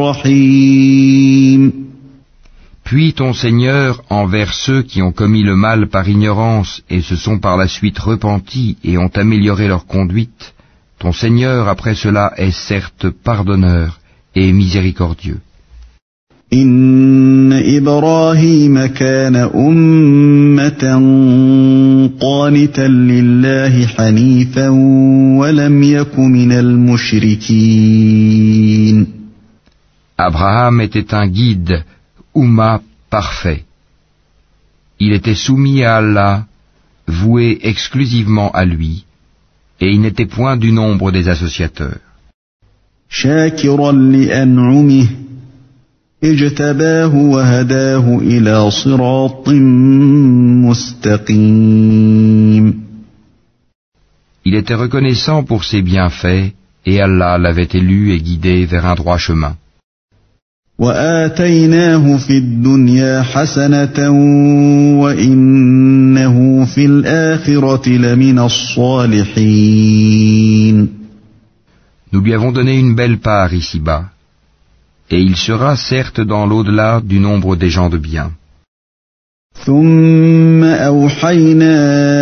رحيم. Puis ton Seigneur, envers ceux qui ont commis le mal par ignorance et se sont par la suite repentis et ont amélioré leur conduite, ton Seigneur après cela est certes pardonneur et miséricordieux. إن إبراهيم كان أمة قانتا لله حنيفا ولم يك من المشركين. Abraham était un guide, Umma parfait. Il était soumis à Allah, voué exclusivement à lui, et il n'était point du nombre des associateurs. شاكرا لأنعمه اجتباه وهداه إلى صراط مستقيم. Il était reconnaissant pour ses bienfaits, et Allah l'avait élu et guidé vers un droit chemin. وآتيناه في الدنيا حسنة وإنه في الآخرة لمن الصالحين. Nous lui avons donné une belle part ici-bas, et il sera certes dans l'au-delà du nombre des gens de bien. ثم أوحينا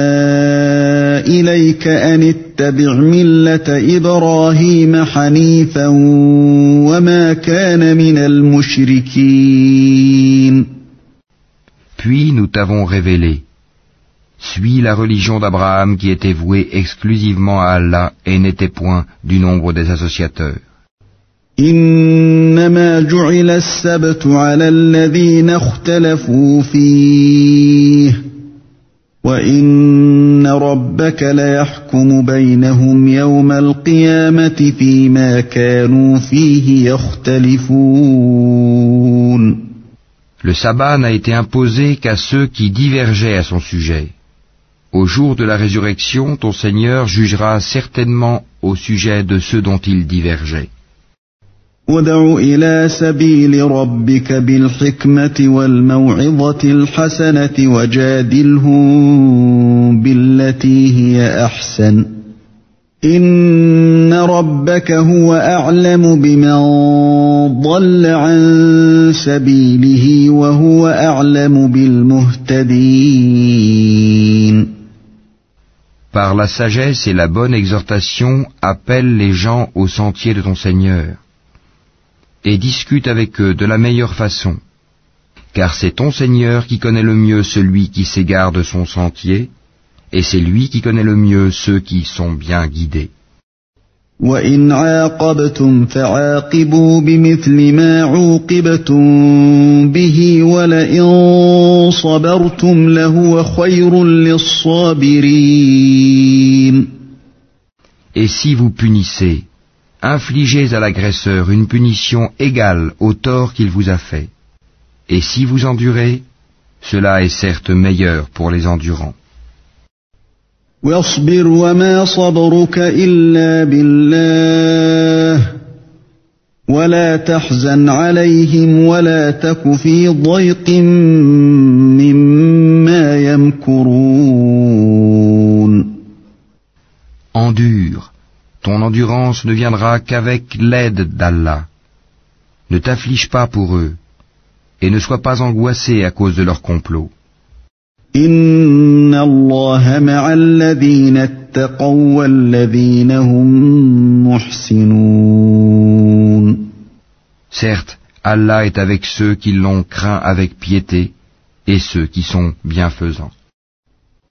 إليك أن اتبع ملة إبراهيم حنيفا وما كان من المشركين. Puis nous t'avons révélé, suis la religion d'Abraham qui était vouée exclusivement à Allah et n'était point du nombre des associateurs. إنما جعل السبت على الذين اختلفوا فيه وإن ربك ليحكم بينهم يوم القيامة فيما كانوا فيه يختلفون. Le sabbat n'a été imposé qu'à ceux qui divergeaient à son sujet. Au jour de la résurrection, ton Seigneur jugera certainement au sujet de ceux dont ils divergeaient. ادع إلى سبيل ربك بالحكمة والموعظة الحسنة وجادلهم بالتي هي أحسن إن ربك هو أعلم بمن ضل عن سبيله وهو أعلم بالمهتدين. Par la sagesse et la bonne exhortation, appelle les gens au sentier de ton Seigneur. Et discute avec eux de la meilleure façon, car c'est ton Seigneur qui connaît le mieux celui qui s'égare de son sentier, et c'est lui qui connaît le mieux ceux qui sont bien guidés. وَإِنْ عَاقَبْتُمْ فَعَاقِبُوا بِمِثْلِ مَا عُوقِبْتُمْ بِهِ وَلَئِنْ صَبَرْتُمْ لَهُوَ خَيْرٌ لِلصَّابِرِينَ. Et si vous punissez, infligez à l'agresseur une punition égale au tort qu'il vous a fait. Et si vous endurez, Cela est certes meilleur pour les endurants. واصبر وما صبرك إلا بالله ولا تحزن عليهم ولا تك في ضيق مما يمكرون. Endure, ton endurance ne viendra qu'avec l'aide d'Allah. Ne t'afflige pas pour eux, et ne sois pas angoissé à cause de leur complot. إن الله مع الذين اتقوا والذين هم محسنون. Certes, Allah est avec ceux qui l'ont craint avec piété et ceux qui sont bienfaisants.